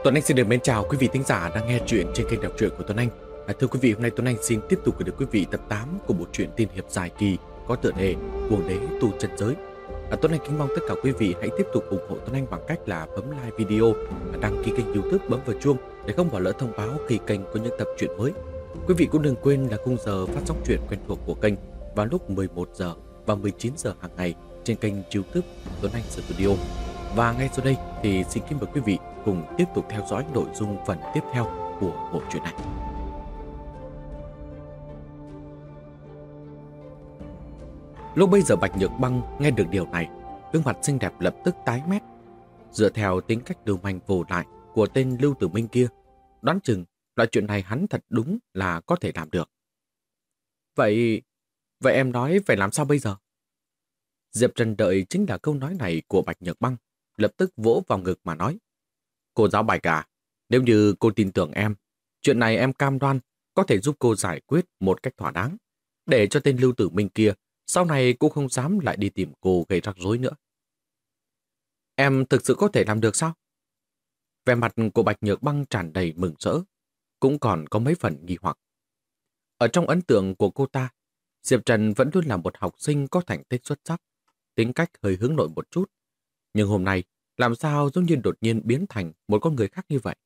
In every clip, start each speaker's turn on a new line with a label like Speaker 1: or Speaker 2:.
Speaker 1: Tuấn Anh xin được mến chào quý vị thính giả đang nghe chuyện trên kênh đọc truyện của Tuấn Anh. Thưa quý vị, hôm nay Tuấn Anh xin tiếp tục gửi đến quý vị tập 8 của bộ truyện tiên hiệp dài kỳ có tựa đề Cuồng đế tu chân giới. Tuấn Anh kính mong tất cả quý vị hãy tiếp tục ủng hộ Tuấn Anh bằng cách là bấm like video, đăng ký kênh YouTube, bấm vào chuông để không bỏ lỡ thông báo khi kênh có những tập truyện mới. Quý vị cũng đừng quên là khung giờ phát sóng truyện quen thuộc của kênh vào lúc 11 giờ và 19 giờ hàng ngày trên kênh YouTube Tuấn Anh Studio. Và ngay sau đây thì xin kính mời quý vị cùng tiếp tục theo dõi nội dung phần tiếp theo của bộ truyện này. Lúc bây giờ Bạch Nhược Băng nghe được điều này, gương mặt xinh đẹp lập tức tái mét. Dựa theo tính cách lưu manh vô lại của tên Lưu Tử Minh kia, đoán chừng loại chuyện này hắn thật đúng là có thể làm được. Vậy em nói phải làm sao bây giờ? Diệp Trần đợi chính là câu nói này của Bạch Nhược Băng, lập tức vỗ vào ngực mà nói: Cô giáo Bạch à, nếu như cô tin tưởng em, chuyện này em cam đoan có thể giúp cô giải quyết một cách thỏa đáng, để cho tên Lưu Tử Minh kia sau này cô không dám lại đi tìm cô gây rắc rối nữa. Em thực sự có thể làm được sao? Vẻ mặt của Bạch Nhược Băng tràn đầy mừng rỡ, cũng còn có mấy phần nghi hoặc. Ở trong ấn tượng của cô ta, Diệp Trần vẫn luôn là một học sinh có thành tích xuất sắc, tính cách hơi hướng nội một chút. Nhưng hôm nay, làm sao giống như đột nhiên biến thành một con người khác như vậy?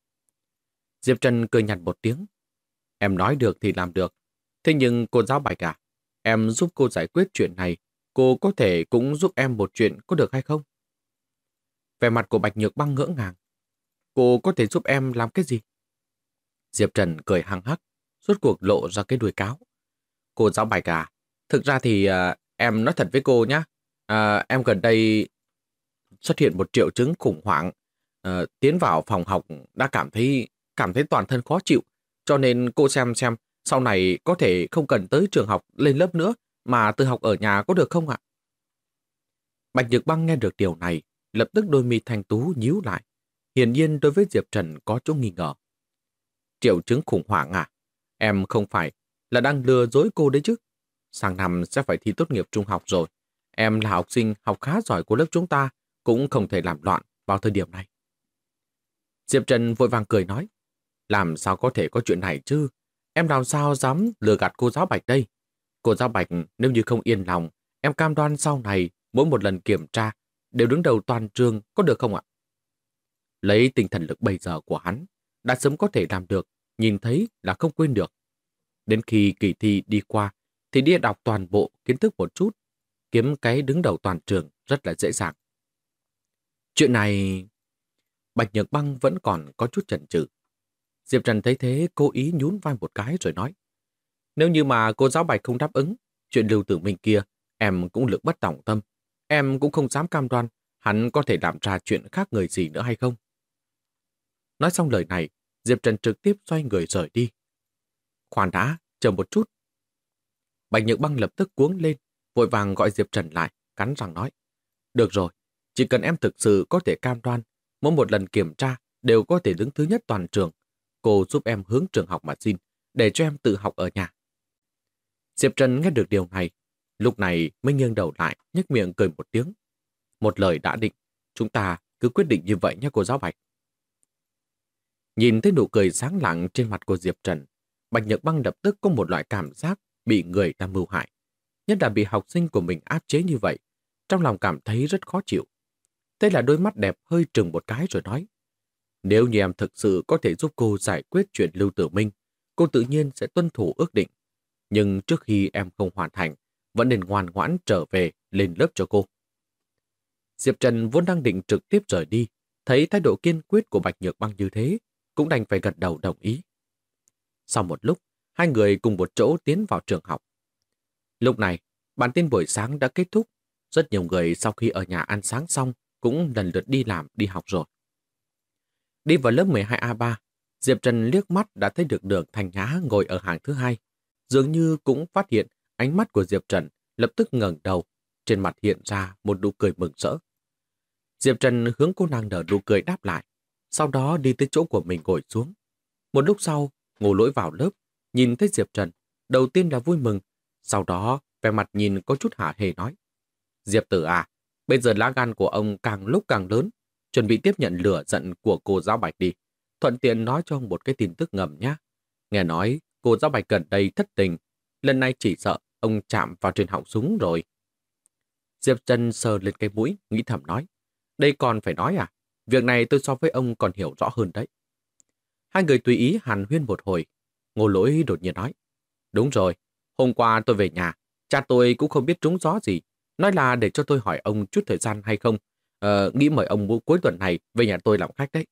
Speaker 1: Diệp Trần cười nhạt một tiếng. Em nói được thì làm được. Thế nhưng cô giáo Bạch à, em giúp cô giải quyết chuyện này, cô có thể cũng giúp em một chuyện có được hay không? Vẻ mặt của Bạch Nhược Băng ngỡ ngàng. Cô có thể giúp em làm cái gì? Diệp Trần cười hăng hắc, rốt cuộc lộ ra cái đuôi cáo. Cô giáo Bạch à, thực ra thì em nói thật với cô nhé. Em gần đây xuất hiện một triệu chứng khủng hoảng. Tiến vào phòng học đã cảm thấy toàn thân khó chịu. Cho nên cô xem sau này có thể không cần tới trường học lên lớp nữa mà tự học ở nhà có được không ạ? Bạch Nhược Băng nghe được điều này, lập tức đôi mi thanh tú nhíu lại. Hiển nhiên đối với Diệp Trần có chút nghi ngờ. Triệu chứng khủng hoảng à? Em không phải là đang lừa dối cô đấy chứ? Sang năm sẽ phải thi tốt nghiệp trung học rồi. Em là học sinh học khá giỏi của lớp chúng ta, cũng không thể làm loạn vào thời điểm này. Diệp Trần vội vàng cười nói, làm sao có thể có chuyện này chứ? Em làm sao dám lừa gạt cô giáo Bạch đây? Cô giáo Bạch nếu như không yên lòng, em cam đoan sau này mỗi một lần kiểm tra đều đứng đầu toàn trường có được không ạ? Lấy tinh thần lực bây giờ của hắn, đã sớm có thể làm được, nhìn thấy là không quên được. Đến khi kỳ thi đi qua, thì đi đọc toàn bộ kiến thức một chút, kiếm cái đứng đầu toàn trường rất là dễ dàng. Chuyện này... Bạch Nhược Băng vẫn còn có chút chần chừ. Diệp Trần thấy thế cố ý nhún vai một cái rồi nói, nếu như mà cô giáo Bạch không đáp ứng, chuyện Lưu Tử Minh kia, em cũng lực bất tòng tâm. Em cũng không dám cam đoan hắn có thể làm ra chuyện khác người gì nữa hay không. Nói xong lời này, Diệp Trần trực tiếp xoay người rời đi. Khoan đã, chờ một chút. Bạch Nhược Băng lập tức cuống lên, vội vàng gọi Diệp Trần lại, cắn răng nói, được rồi, chỉ cần em thực sự có thể cam đoan, mỗi một lần kiểm tra đều có thể đứng thứ nhất toàn trường, cô giúp em hướng trường học mà xin, để cho em tự học ở nhà. Diệp Trần nghe được điều này, lúc này mới nghiêng đầu lại, nhếch miệng cười một tiếng. Một lời đã định, chúng ta cứ quyết định như vậy nhé cô giáo Bạch. Nhìn thấy nụ cười sáng lạng trên mặt của Diệp Trần, Bạch Nhược Băng lập tức có một loại cảm giác bị người ta mưu hại. Nhất là bị học sinh của mình áp chế như vậy, trong lòng cảm thấy rất khó chịu. Thế là đôi mắt đẹp hơi trừng một cái rồi nói, nếu như em thực sự có thể giúp cô giải quyết chuyện Lưu Tử Minh, cô tự nhiên sẽ tuân thủ ước định. Nhưng trước khi em không hoàn thành, vẫn nên ngoan ngoãn trở về lên lớp cho cô. Diệp Trần vốn đang định trực tiếp rời đi, thấy thái độ kiên quyết của Bạch Nhược Băng như thế, cũng đành phải gật đầu đồng ý. Sau một lúc, hai người cùng một chỗ tiến vào trường học. Lúc này, bản tin buổi sáng đã kết thúc. Rất nhiều người sau khi ở nhà ăn sáng xong cũng lần lượt đi làm, đi học rồi. Đi vào lớp 12A3, Diệp Trần liếc mắt đã thấy được Đường Thanh Nhã ngồi ở hàng thứ hai. Dường như cũng phát hiện ánh mắt của Diệp Trần, lập tức ngẩng đầu, trên mặt hiện ra một nụ cười mừng rỡ. Diệp Trần hướng cô nàng nở nụ cười đáp lại, sau đó đi tới chỗ của mình ngồi xuống. Một lúc sau, Ngô Lỗi vào lớp, nhìn thấy Diệp Trần, đầu tiên là vui mừng, sau đó vẻ mặt nhìn có chút hả hê nói, Diệp tử à, bây giờ lá gan của ông càng lúc càng lớn, chuẩn bị tiếp nhận lửa giận của cô giáo Bạch đi. Thuận tiện nói cho ông một cái tin tức ngầm nhé. Nghe nói cô giáo Bạch gần đây thất tình, lần này chỉ sợ ông chạm vào trên họng súng rồi. Diệp Trần sờ lên cái mũi, nghĩ thầm nói. Đây còn phải nói à? Việc này tôi so với ông còn hiểu rõ hơn đấy. Hai người tùy ý hàn huyên một hồi. Ngô Lỗi đột nhiên nói. Đúng rồi, hôm qua tôi về nhà, cha tôi cũng không biết trúng gió gì. Nói là để cho tôi hỏi ông chút thời gian hay không. Nghĩ mời ông cuối tuần này về nhà tôi làm khách đấy.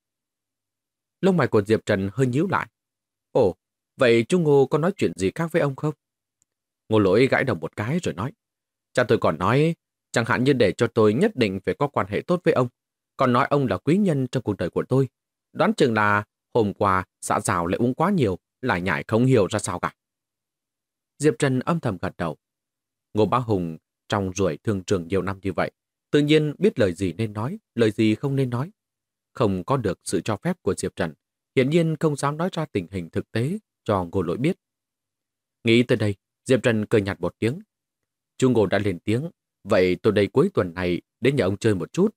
Speaker 1: Lông mày của Diệp Trần hơi nhíu lại. Ồ, vậy chú Ngô có nói chuyện gì khác với ông không? Ngô Lỗi gãi đầu một cái rồi nói. Cha tôi còn nói, chẳng hạn như để cho tôi nhất định phải có quan hệ tốt với ông. Còn nói ông là quý nhân trong cuộc đời của tôi. Đoán chừng là hôm qua xã rào lại uống quá nhiều, lại nhải không hiểu ra sao cả. Diệp Trần âm thầm gật đầu. Ngô Bá Hùng trong ruồi thương trường nhiều năm như vậy, tự nhiên biết lời gì nên nói, lời gì không nên nói. Không có được sự cho phép của Diệp Trần, hiển nhiên không dám nói ra tình hình thực tế cho Ngô Lỗi biết. Nghĩ tới đây, Diệp Trần cười nhạt một tiếng. Chú Ngô đã lên tiếng, vậy tôi đây cuối tuần này đến nhà ông chơi một chút.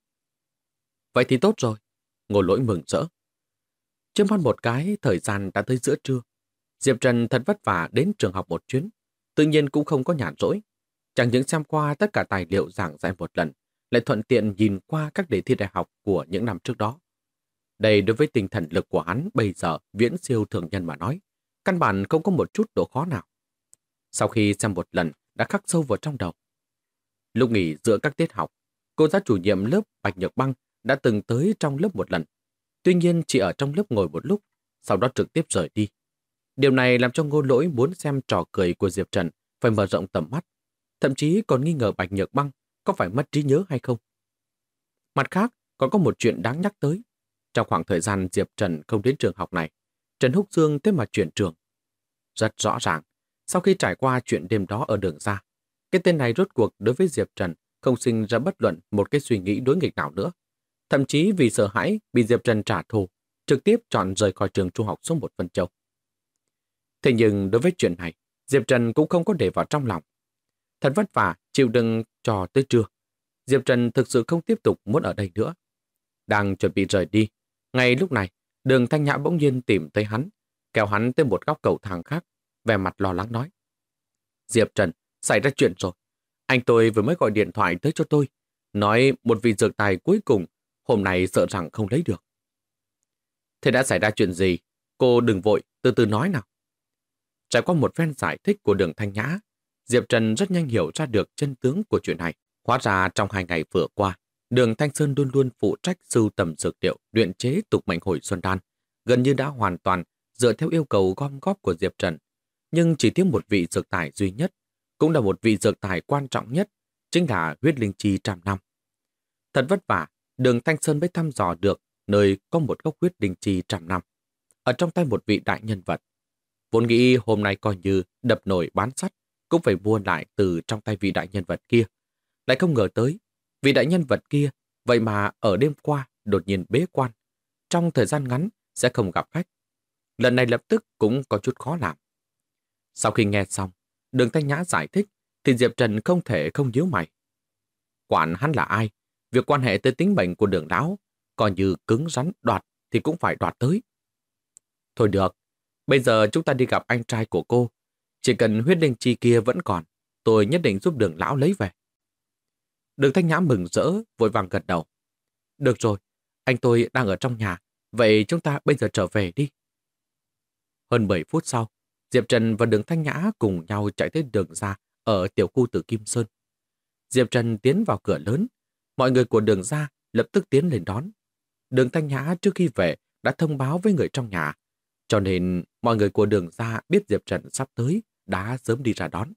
Speaker 1: Vậy thì tốt rồi. Ngô Lỗi mừng rỡ. Trước mắt một cái, thời gian đã tới giữa trưa. Diệp Trần thật vất vả đến trường học một chuyến, tự nhiên cũng không có nhàn rỗi. Chẳng những xem qua tất cả tài liệu giảng dạy một lần, lại thuận tiện nhìn qua các đề thi đại học của những năm trước đó. Đây đối với tinh thần lực của hắn bây giờ viễn siêu thường nhân mà nói, căn bản không có một chút độ khó nào. Sau khi xem một lần đã khắc sâu vào trong đầu. Lúc nghỉ giữa các tiết học, cô giáo chủ nhiệm lớp Bạch Nhược Băng đã từng tới trong lớp một lần. Tuy nhiên chỉ ở trong lớp ngồi một lúc, sau đó trực tiếp rời đi. Điều này làm cho Ngô Lỗi muốn xem trò cười của Diệp Trần phải mở rộng tầm mắt, thậm chí còn nghi ngờ Bạch Nhược Băng có phải mất trí nhớ hay không. Mặt khác, còn có một chuyện đáng nhắc tới. Trong khoảng thời gian Diệp Trần không đến trường học này, Trần Húc Dương thế mà chuyển trường. Rất rõ ràng, sau khi trải qua chuyện đêm đó ở đường ra, cái tên này rốt cuộc đối với Diệp Trần không sinh ra bất luận một cái suy nghĩ đối nghịch nào nữa. Thậm chí vì sợ hãi bị Diệp Trần trả thù, trực tiếp chọn rời khỏi trường trung học số 1 Vân Châu. Thế nhưng đối với chuyện này, Diệp Trần cũng không có để vào trong lòng. Thật vất vả, chịu đựng cho tới trưa. Diệp Trần thực sự không tiếp tục muốn ở đây nữa. Đang chuẩn bị rời đi. Ngay lúc này, Đường Thanh Nhã bỗng nhiên tìm thấy hắn, kéo hắn tới một góc cầu thang khác, vẻ mặt lo lắng nói. Diệp Trần, xảy ra chuyện rồi. Anh tôi vừa mới gọi điện thoại tới cho tôi, nói một vị dược tài cuối cùng hôm nay sợ rằng không lấy được. Thế đã xảy ra chuyện gì? Cô đừng vội, từ từ nói nào. Trải qua một phen giải thích của Đường Thanh Nhã, Diệp Trần rất nhanh hiểu ra được chân tướng của chuyện này. Hóa ra trong 2 ngày vừa qua, Đường Thanh Sơn luôn luôn phụ trách sưu tầm dược liệu, luyện chế tục mệnh hồi xuân đan, gần như đã hoàn toàn dựa theo yêu cầu gom góp của Diệp Trần. Nhưng chỉ thiếu một vị dược tài duy nhất, cũng là một vị dược tài quan trọng nhất, chính là huyết linh chi trăm năm. Thật vất vả, Đường Thanh Sơn mới thăm dò được nơi có một gốc huyết linh chi trăm năm, ở trong tay một vị đại nhân vật. Vốn nghĩ hôm nay coi như đập nổi bán sắt, cũng phải mua lại từ trong tay vị đại nhân vật kia. Lại không ngờ tới, vị đại nhân vật kia, vậy mà ở đêm qua đột nhiên bế quan. Trong thời gian ngắn sẽ không gặp khách. Lần này lập tức cũng có chút khó làm. Sau khi nghe xong, Đường Thanh Nhã giải thích, thì Diệp Trần không thể không nhíu mày. Quản hắn là ai? Việc quan hệ tới tính mệnh của Đường lão, coi như cứng rắn đoạt thì cũng phải đoạt tới. Thôi được, bây giờ chúng ta đi gặp anh trai của cô. Chỉ cần huyết linh chi kia vẫn còn, tôi nhất định giúp Đường lão lấy về. Đường Thanh Nhã mừng rỡ, vội vàng gật đầu. Được rồi, anh tôi đang ở trong nhà, vậy chúng ta bây giờ trở về đi. Hơn 7 phút sau, Diệp Trần và Đường Thanh Nhã cùng nhau chạy tới đường ra ở tiểu khu Tử Kim Sơn. Diệp Trần tiến vào cửa lớn, mọi người của đường ra lập tức tiến lên đón. Đường Thanh Nhã trước khi về đã thông báo với người trong nhà, cho nên mọi người của đường ra biết Diệp Trần sắp tới đã sớm đi ra đón.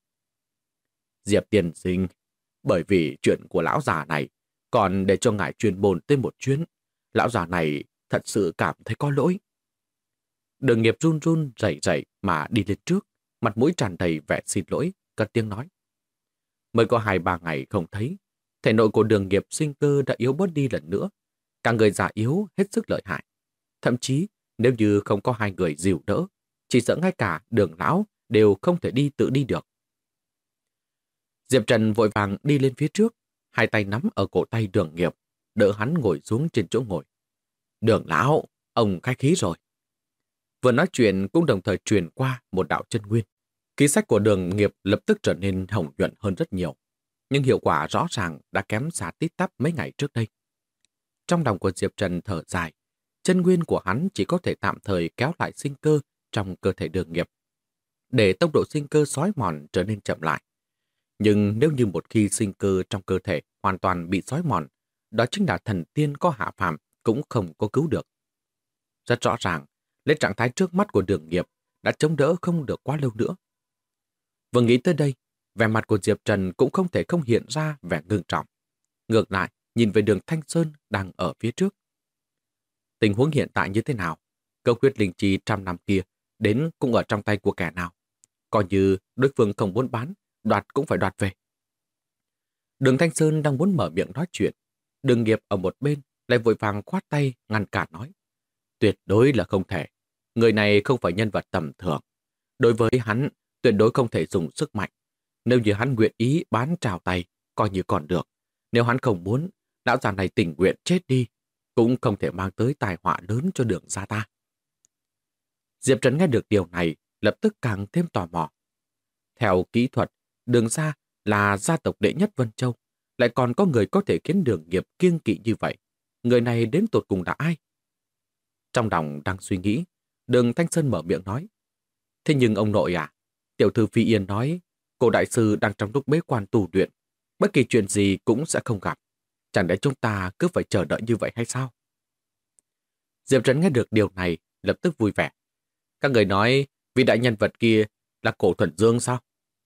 Speaker 1: Diệp tiên sinh, bởi vì chuyện của lão già này, còn để cho ngài chuyên môn tới một chuyến, lão già này thật sự cảm thấy có lỗi. Đường Nghiệp run run rẩy rẩy mà đi lên trước, mặt mũi tràn đầy vẻ xin lỗi, cất tiếng nói. Mới có 2-3 ngày không thấy, thể nội của Đường Nghiệp sinh cơ đã yếu bớt đi lần nữa. Cả người già yếu hết sức lợi hại. Thậm chí, nếu như không có 2 người dìu đỡ, chỉ sợ ngay cả Đường lão đều không thể tự đi được. Diệp Trần vội vàng đi lên phía trước, 2 tay nắm ở cổ tay Đường Nghiệp. đỡ hắn ngồi xuống trên chỗ ngồi. Đường lão, ông khách khí rồi. Vừa nói chuyện cũng đồng thời truyền qua một đạo chân nguyên. Ký sách của Đường Nghiệp lập tức trở nên hồng nhuận hơn rất nhiều. Nhưng hiệu quả rõ ràng đã kém xa tít tắp mấy ngày trước đây. Trong lòng của Diệp Trần thở dài, chân nguyên của hắn chỉ có thể tạm thời kéo lại sinh cơ trong cơ thể Đường Nghiệp, để tốc độ sinh cơ xói mòn trở nên chậm lại. Nhưng nếu như một khi sinh cơ trong cơ thể hoàn toàn bị xói mòn, đó chính là thần tiên có hạ phàm cũng không có cứu được. Rất rõ ràng, lấy trạng thái trước mắt của Đường Nghiệp đã chống đỡ không được quá lâu nữa. Vừa nghĩ tới đây, vẻ mặt của Diệp Trần cũng không thể không hiện ra vẻ ngưng trọng. Ngược lại, nhìn về Đường Thanh Sơn đang ở phía trước. Tình huống hiện tại như thế nào? Câu huyết linh chi trăm năm kia đến cũng ở trong tay của kẻ nào? Coi như đối phương không muốn bán, đoạt cũng phải đoạt về. Đường Thanh Sơn đang muốn mở miệng nói chuyện. Đường Nghiệp ở một bên lại vội vàng khoát tay ngăn cản nói. Tuyệt đối là không thể. Người này không phải nhân vật tầm thường. Đối với hắn, tuyệt đối không thể dùng sức mạnh. Nếu như hắn nguyện ý bán trào tay, coi như còn được. Nếu hắn không muốn, lão già này tình nguyện chết đi, cũng không thể mang tới tai họa lớn cho Đường gia ta. Diệp Trần nghe được điều này, lập tức càng thêm tò mò. Theo kỹ thuật, Đường gia là gia tộc đệ nhất Vân Châu, lại còn có người có thể khiến Đường Nghiệp kiêng kỵ như vậy. Người này đến tột cùng là ai? Trong lòng đang suy nghĩ, Đường Thanh Sơn mở miệng nói. Thế nhưng ông nội à, tiểu thư Phi Yên nói, cô đại sư đang trong lúc bế quan tu luyện, bất kỳ chuyện gì cũng sẽ không gặp. Chẳng lẽ chúng ta cứ phải chờ đợi như vậy hay sao? Diệp Trần nghe được điều này, lập tức vui vẻ. Các người nói, vị đại nhân vật kia là Cổ Thuần Dương sao?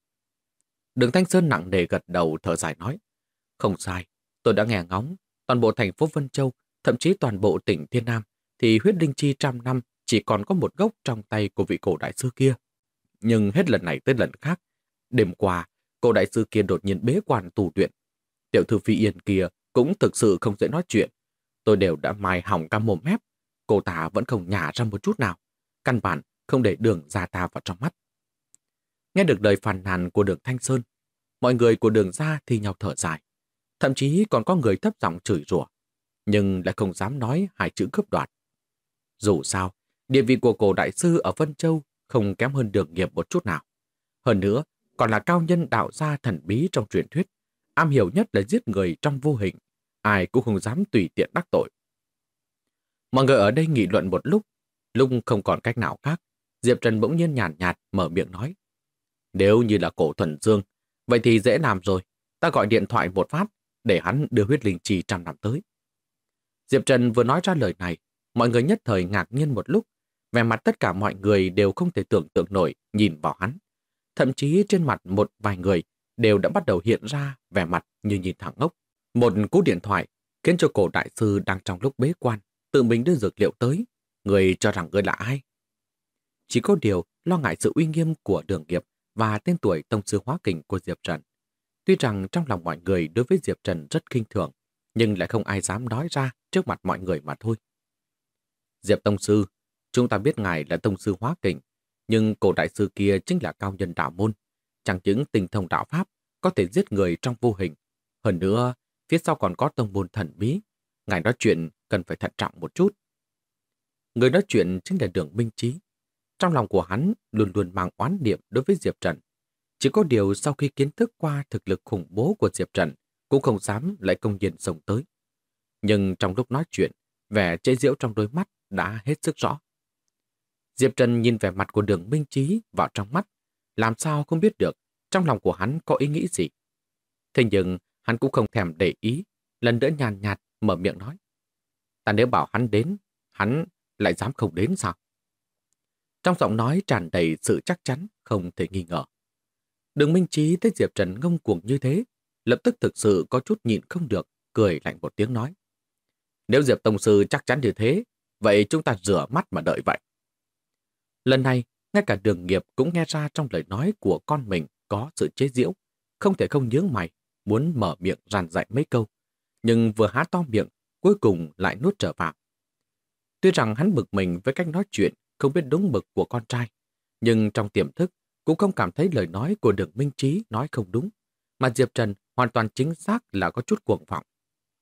Speaker 1: Đường Thanh Sơn nặng nề gật đầu thở dài nói. Không sai, tôi đã nghe ngóng, toàn bộ thành phố Vân Châu, thậm chí toàn bộ tỉnh Thiên Nam, thì huyết linh chi trăm năm chỉ còn có một gốc trong tay của vị cổ đại sư kia. Nhưng hết lần này tới lần khác, đêm qua, cổ đại sư kia đột nhiên bế quan tu luyện. Tiểu thư Phi Yên kia cũng thực sự không dễ nói chuyện. Tôi đều đã mài hỏng cả mồm mép. Cô ta vẫn không nhả ra một chút nào. Căn bản không để Đường gia ta vào trong mắt. Nghe được lời phàn nàn của Đường Thanh Sơn, mọi người của Đường gia thì nhau thở dài. Thậm chí còn có người thấp giọng chửi rủa, nhưng lại không dám nói hai chữ cướp đoạt. Dù sao, địa vị của cổ đại sư ở Vân Châu không kém hơn Đường Nghiệp một chút nào. Hơn nữa, còn là cao nhân đạo gia thần bí trong truyền thuyết, am hiểu nhất là giết người trong vô hình, ai cũng không dám tùy tiện đắc tội. Mọi người ở đây nghị luận một lúc không còn cách nào khác, Diệp Trần bỗng nhiên nhàn nhạt mở miệng nói. Nếu như là Cổ Thuần Dương, vậy thì dễ làm rồi, ta gọi điện thoại một phát, để hắn đưa huyết linh chi trăm năm tới. Diệp Trần vừa nói ra lời này, mọi người nhất thời ngạc nhiên một lúc, vẻ mặt tất cả mọi người đều không thể tưởng tượng nổi nhìn vào hắn. Thậm chí trên mặt một vài người đều đã bắt đầu hiện ra vẻ mặt như nhìn thẳng ngốc. Một cú điện thoại khiến cho cổ đại sư đang trong lúc bế quan, tự mình đưa dược liệu tới. Người cho rằng người là ai? Chỉ có điều lo ngại sự uy nghiêm của Đường Nghiệp và tên tuổi tông sư hóa kình của Diệp Trần. Tuy rằng trong lòng mọi người đối với Diệp Trần rất khinh thường, nhưng lại không ai dám nói ra trước mặt mọi người mà thôi. Diệp tông sư, chúng ta biết ngài là tông sư hóa kình, nhưng cổ đại sư kia chính là cao nhân đạo môn, chẳng những tinh thông đạo pháp, có thể giết người trong vô hình. Hơn nữa, phía sau còn có tông môn thần bí, ngài nói chuyện cần phải thận trọng một chút. Người nói chuyện chính là Đường Minh Chí. Trong lòng của hắn luôn luôn mang oán niệm đối với Diệp Trần. Chỉ có điều sau khi kiến thức qua thực lực khủng bố của Diệp Trần, cũng không dám lại công nhiên xông tới. Nhưng trong lúc nói chuyện, vẻ chế giễu trong đôi mắt đã hết sức rõ. Diệp Trần nhìn vẻ mặt của Đường Minh Chí vào trong mắt, làm sao không biết được trong lòng của hắn có ý nghĩ gì. Thế nhưng hắn cũng không thèm để ý, lần nữa nhàn nhạt mở miệng nói. Ta nếu bảo hắn đến, hắn lại dám không đến sao? Trong giọng nói tràn đầy sự chắc chắn, không thể nghi ngờ. Đường Minh Chí thấy Diệp Trần ngông cuồng như thế, lập tức thực sự có chút nhịn không được, cười lạnh một tiếng nói. Nếu Diệp Tông Sư chắc chắn như thế, vậy chúng ta rửa mắt mà đợi vậy. Lần này, ngay cả Đường Nghiệp cũng nghe ra trong lời nói của con mình có sự chế giễu, không thể không nhướng mày, muốn mở miệng răn dạy mấy câu, nhưng vừa há to miệng, cuối cùng lại nuốt trở vào. Tuy rằng hắn bực mình với cách nói chuyện, không biết đúng mực của con trai, nhưng trong tiềm thức cũng không cảm thấy lời nói của Đường Minh Chí nói không đúng, mà Diệp Trần hoàn toàn chính xác là có chút cuồng vọng.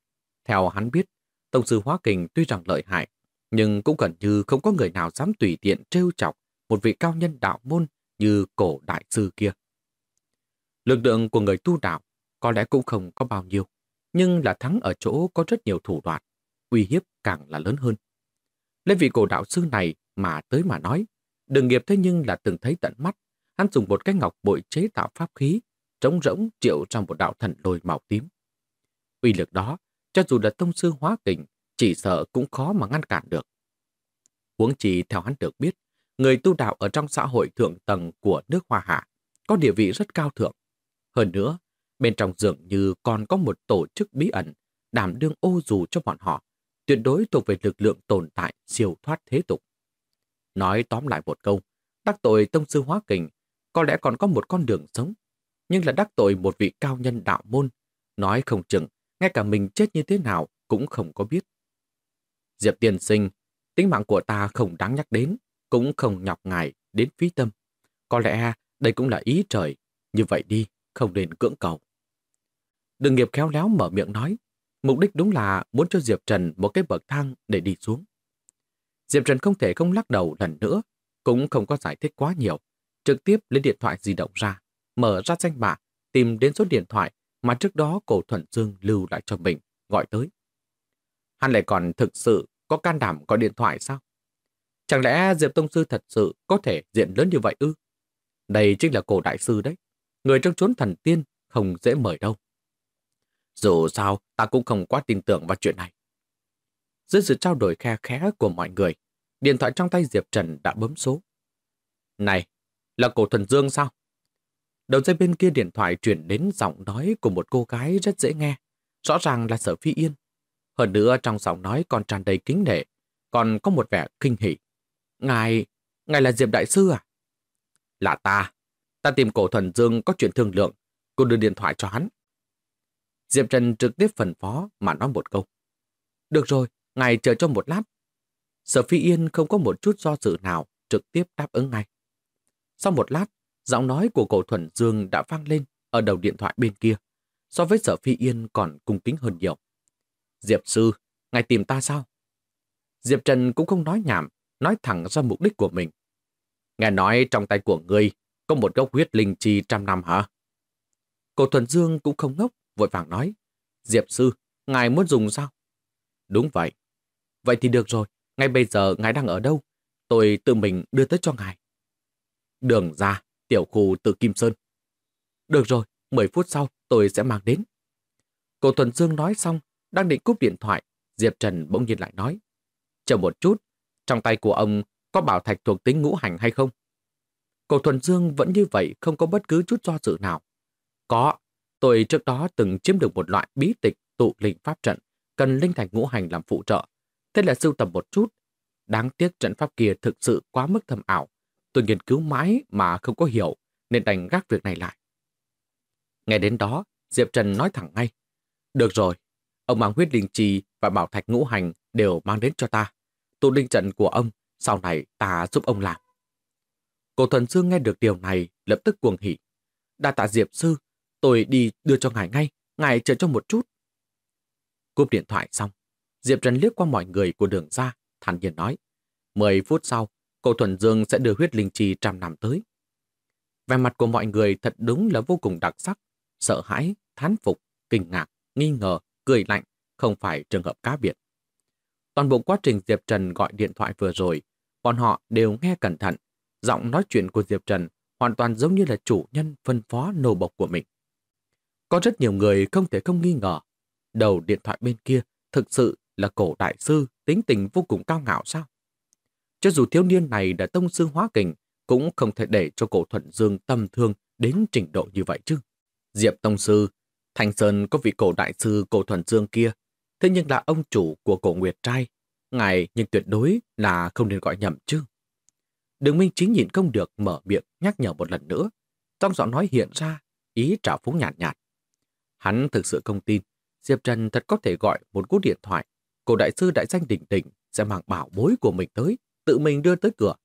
Speaker 1: Theo hắn biết, Tông sư Hóa Kình tuy rằng lợi hại, nhưng cũng gần như không có người nào dám tùy tiện trêu chọc một vị cao nhân đạo môn như cổ đại sư kia. Lực lượng của người tu đạo có lẽ cũng không có bao nhiêu, nhưng là thắng ở chỗ có rất nhiều thủ đoạn, uy hiếp càng là lớn hơn. Lấy vị cổ đạo sư này mà tới mà nói, Đường Nghiệp thế nhưng là từng thấy tận mắt, hắn dùng một cái ngọc bội chế tạo pháp khí, trống rỗng triệu ra một đạo thần lôi màu tím. Uy lực đó, cho dù là tông sư Hóa Kình, chỉ sợ cũng khó mà ngăn cản được. Huống chi theo hắn được biết, người tu đạo ở trong xã hội thượng tầng của nước Hoa Hạ có địa vị rất cao thượng. Hơn nữa, bên trong dường như còn có một tổ chức bí ẩn đảm đương ô dù cho bọn họ, tuyệt đối thuộc về lực lượng tồn tại siêu thoát thế tục. Nói tóm lại một câu, đắc tội tông sư Hóa Kình có lẽ còn có một con đường sống, nhưng là đắc tội một vị cao nhân đạo môn, nói không chừng ngay cả mình chết như thế nào cũng không có biết. Diệp tiên sinh, tính mạng của ta không đáng nhắc đến, cũng không nhọc ngài đến phí tâm. Có lẽ đây cũng là ý trời, như vậy đi, không nên cưỡng cầu. Đường Nghiệp khéo léo mở miệng nói, mục đích đúng là muốn cho Diệp Trần một cái bậc thang để đi xuống. Diệp Trần không thể không lắc đầu lần nữa, cũng không có giải thích quá nhiều, trực tiếp lấy điện thoại di động ra, mở ra danh bạ, tìm đến số điện thoại mà trước đó Cổ Thuần Dương lưu lại cho mình, gọi tới. Hắn lại còn thực sự có can đảm gọi điện thoại sao? Chẳng lẽ Diệp Tông Sư thật sự có thể diện lớn như vậy ư? Đây chính là Cổ Đại Sư đấy, người trong chốn thần tiên không dễ mời đâu. Dù sao, ta cũng không quá tin tưởng vào chuyện này. Dưới sự trao đổi khe khẽ của mọi người, điện thoại trong tay Diệp Trần đã bấm số. Này, là Cổ Thuần Dương sao? Đầu dây bên kia điện thoại chuyển đến giọng nói của một cô gái rất dễ nghe, rõ ràng là Sở Phi Yên. Hơn nữa trong giọng nói còn tràn đầy kính nể, còn có một vẻ kinh hỉ. Ngài là Diệp Đại Sư à? Là ta tìm Cổ Thuần Dương có chuyện thương lượng, cô đưa điện thoại cho hắn. Diệp Trần trực tiếp phân phó mà nói một câu. Được rồi, ngài chờ cho một lát. Sở Phi Yên không có một chút do dự nào, trực tiếp đáp ứng ngay. Sau một lát, giọng nói của Cổ Thuần Dương đã vang lên ở đầu điện thoại bên kia, so với Sở Phi Yên còn cung kính hơn nhiều. Diệp Sư, ngài tìm ta sao? Diệp Trần cũng không nói nhảm, nói thẳng ra mục đích của mình. Nghe nói trong tay của ngươi có một gốc huyết linh chi 100 năm hả? Cổ Thuần Dương cũng không ngốc, vội vàng nói. Diệp Sư, ngài muốn dùng sao? Đúng vậy. Vậy thì được rồi, ngay bây giờ ngài đang ở đâu? Tôi tự mình đưa tới cho ngài. Đường ra, tiểu khu từ Kim Sơn. Được rồi, 10 phút sau tôi sẽ mang đến. Cổ Thuần Dương nói xong, đang định cúp điện thoại, Diệp Trần bỗng nhiên lại nói. Chờ một chút, trong tay của ông có bảo thạch thuộc tính ngũ hành hay không? Cổ Thuần Dương vẫn như vậy, không có bất cứ chút do dự nào. Có, tôi trước đó từng chiếm được một loại bí tịch tụ linh pháp trận, cần linh thạch ngũ hành làm phụ trợ. Thế là sưu tầm một chút. Đáng tiếc trận pháp kia thực sự quá mức thâm ảo. Tôi nghiên cứu mãi mà không có hiểu, nên đành gác việc này lại. Nghe đến đó, Diệp Trần nói thẳng ngay. Được rồi, ông mang huyết linh trì và bảo thạch ngũ hành đều mang đến cho ta. Tụ linh trận của ông, sau này ta giúp ông làm. Cổ Thuần Dương nghe được điều này, lập tức cuồng hỉ. Đa tạ Diệp Sư, tôi đi đưa cho ngài ngay, ngài chờ cho một chút. Cúp điện thoại xong, Diệp Trần liếc qua mọi người của Đường ra, thản nhiên nói. 10 phút sau, Cổ Thuần Dương sẽ đưa huyết linh chi 100 năm tới. Vẻ mặt của mọi người thật đúng là vô cùng đặc sắc, sợ hãi, thán phục, kinh ngạc, nghi ngờ, cười lạnh, không phải trường hợp cá biệt. Toàn bộ quá trình Diệp Trần gọi điện thoại vừa rồi, bọn họ đều nghe cẩn thận. Giọng nói chuyện của Diệp Trần hoàn toàn giống như là chủ nhân phân phó nô bộc của mình. Có rất nhiều người không thể không nghi ngờ. Đầu điện thoại bên kia thực sự là Cổ Đại Sư tính tình vô cùng cao ngạo sao? Cho dù thiếu niên này đã tông sư hóa kình, cũng không thể để cho Cổ Thuần Dương tầm thương đến trình độ như vậy chứ. Diệp Tông Sư, Thanh Sơn có vị Cổ Đại Sư Cổ Thuần Dương kia, thế nhưng là ông chủ của Cổ Nguyệt Trai. Ngài nhưng tuyệt đối là không nên gọi nhầm chứ. Đường Minh Chính nhịn không được mở miệng nhắc nhở một lần nữa. Trong giọng nói hiện ra ý trào phúng nhạt nhạt. Hắn thực sự không tin Diệp Trần thật có thể gọi một cú điện thoại. Cổ Đại Sư đại danh đỉnh đỉnh sẽ mang bảo bối của mình tới, tự mình đưa tới cửa.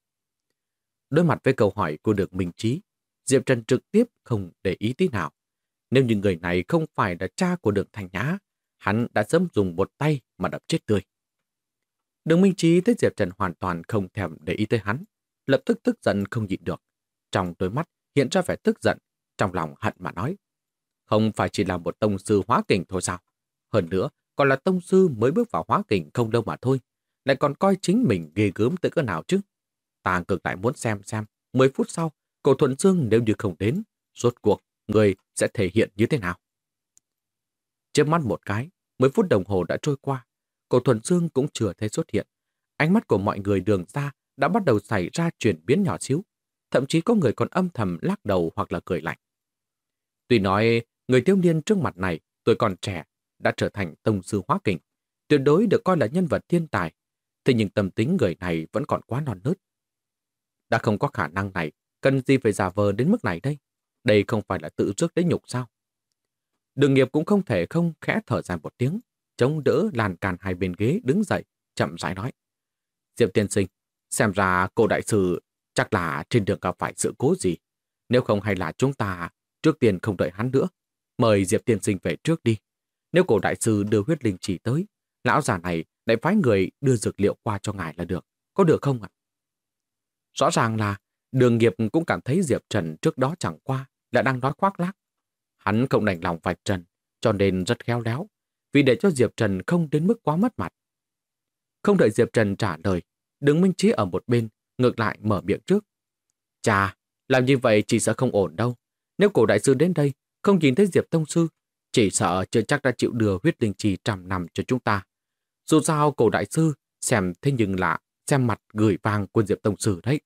Speaker 1: Đối mặt với câu hỏi của Đường Minh Chí, Diệp Trần trực tiếp không để ý tí nào. Nếu như người này không phải là cha của Đường Thành Nhã, hắn đã sớm dùng một tay mà đập chết tươi. Đường Minh Trí thấy Diệp Trần hoàn toàn không thèm để ý tới hắn, lập tức tức giận không nhịn được. Trong đôi mắt hiện ra vẻ tức giận, trong lòng hận mà nói. Không phải chỉ là một tông sư hóa kình thôi sao? Hơn nữa, còn là tông sư mới bước vào hóa kình không đâu mà thôi. Lại còn coi chính mình ghê gớm tới cỡ nào chứ? Ta ngược lại muốn xem 10 phút sau, Cổ Thuận Dương nếu như không đến, rốt cuộc người sẽ thể hiện như thế nào? Chớp mắt một cái, 10 phút đồng hồ đã trôi qua. Cổ Thuận Dương cũng chưa thấy xuất hiện. Ánh mắt của mọi người Đường ra đã bắt đầu xảy ra chuyển biến nhỏ xíu. Thậm chí có người còn âm thầm lắc đầu hoặc là cười lạnh. Tuy nói người thiếu niên trước mặt này tuổi còn trẻ đã trở thành tông sư hóa kình, tuyệt đối được coi là nhân vật thiên tài. Thế nhưng tâm tính người này vẫn còn quá non nớt. Đã không có khả năng này, cần gì phải giả vờ đến mức này đây? Đây không phải là tự rước lấy nhục sao? Đường Nghiệp cũng không thể không khẽ thở dài một tiếng, chống đỡ lan can hai bên ghế đứng dậy, chậm rãi nói. Diệp tiên sinh, xem ra cô đại sư chắc là trên đường gặp phải sự cố gì. Nếu không hay là chúng ta trước tiên không đợi hắn nữa. Mời Diệp tiên sinh về trước đi. Nếu cổ đại sư đưa huyết linh chỉ tới, lão già này lại phái người đưa dược liệu qua cho ngài là được. Có được không ạ? Rõ ràng là Đường Nghiệp cũng cảm thấy Diệp Trần trước đó chẳng qua là đang nói khoác lác. Hắn không đành lòng vạch trần, cho nên rất khéo léo, vì để cho Diệp Trần không đến mức quá mất mặt. Không đợi Diệp Trần trả lời, Đường Minh Chí ở một bên, ngược lại mở miệng trước. Chà, làm như vậy chỉ sợ không ổn đâu. Nếu cổ đại sư đến đây, không nhìn thấy Diệp Tông Sư, chỉ sợ chưa chắc đã chịu đưa huyết linh trì trăm năm cho chúng ta. Dù sao cổ đại sư, xem thế nhưng là xem mặt gửi vàng của Diệp Tông Sư đấy.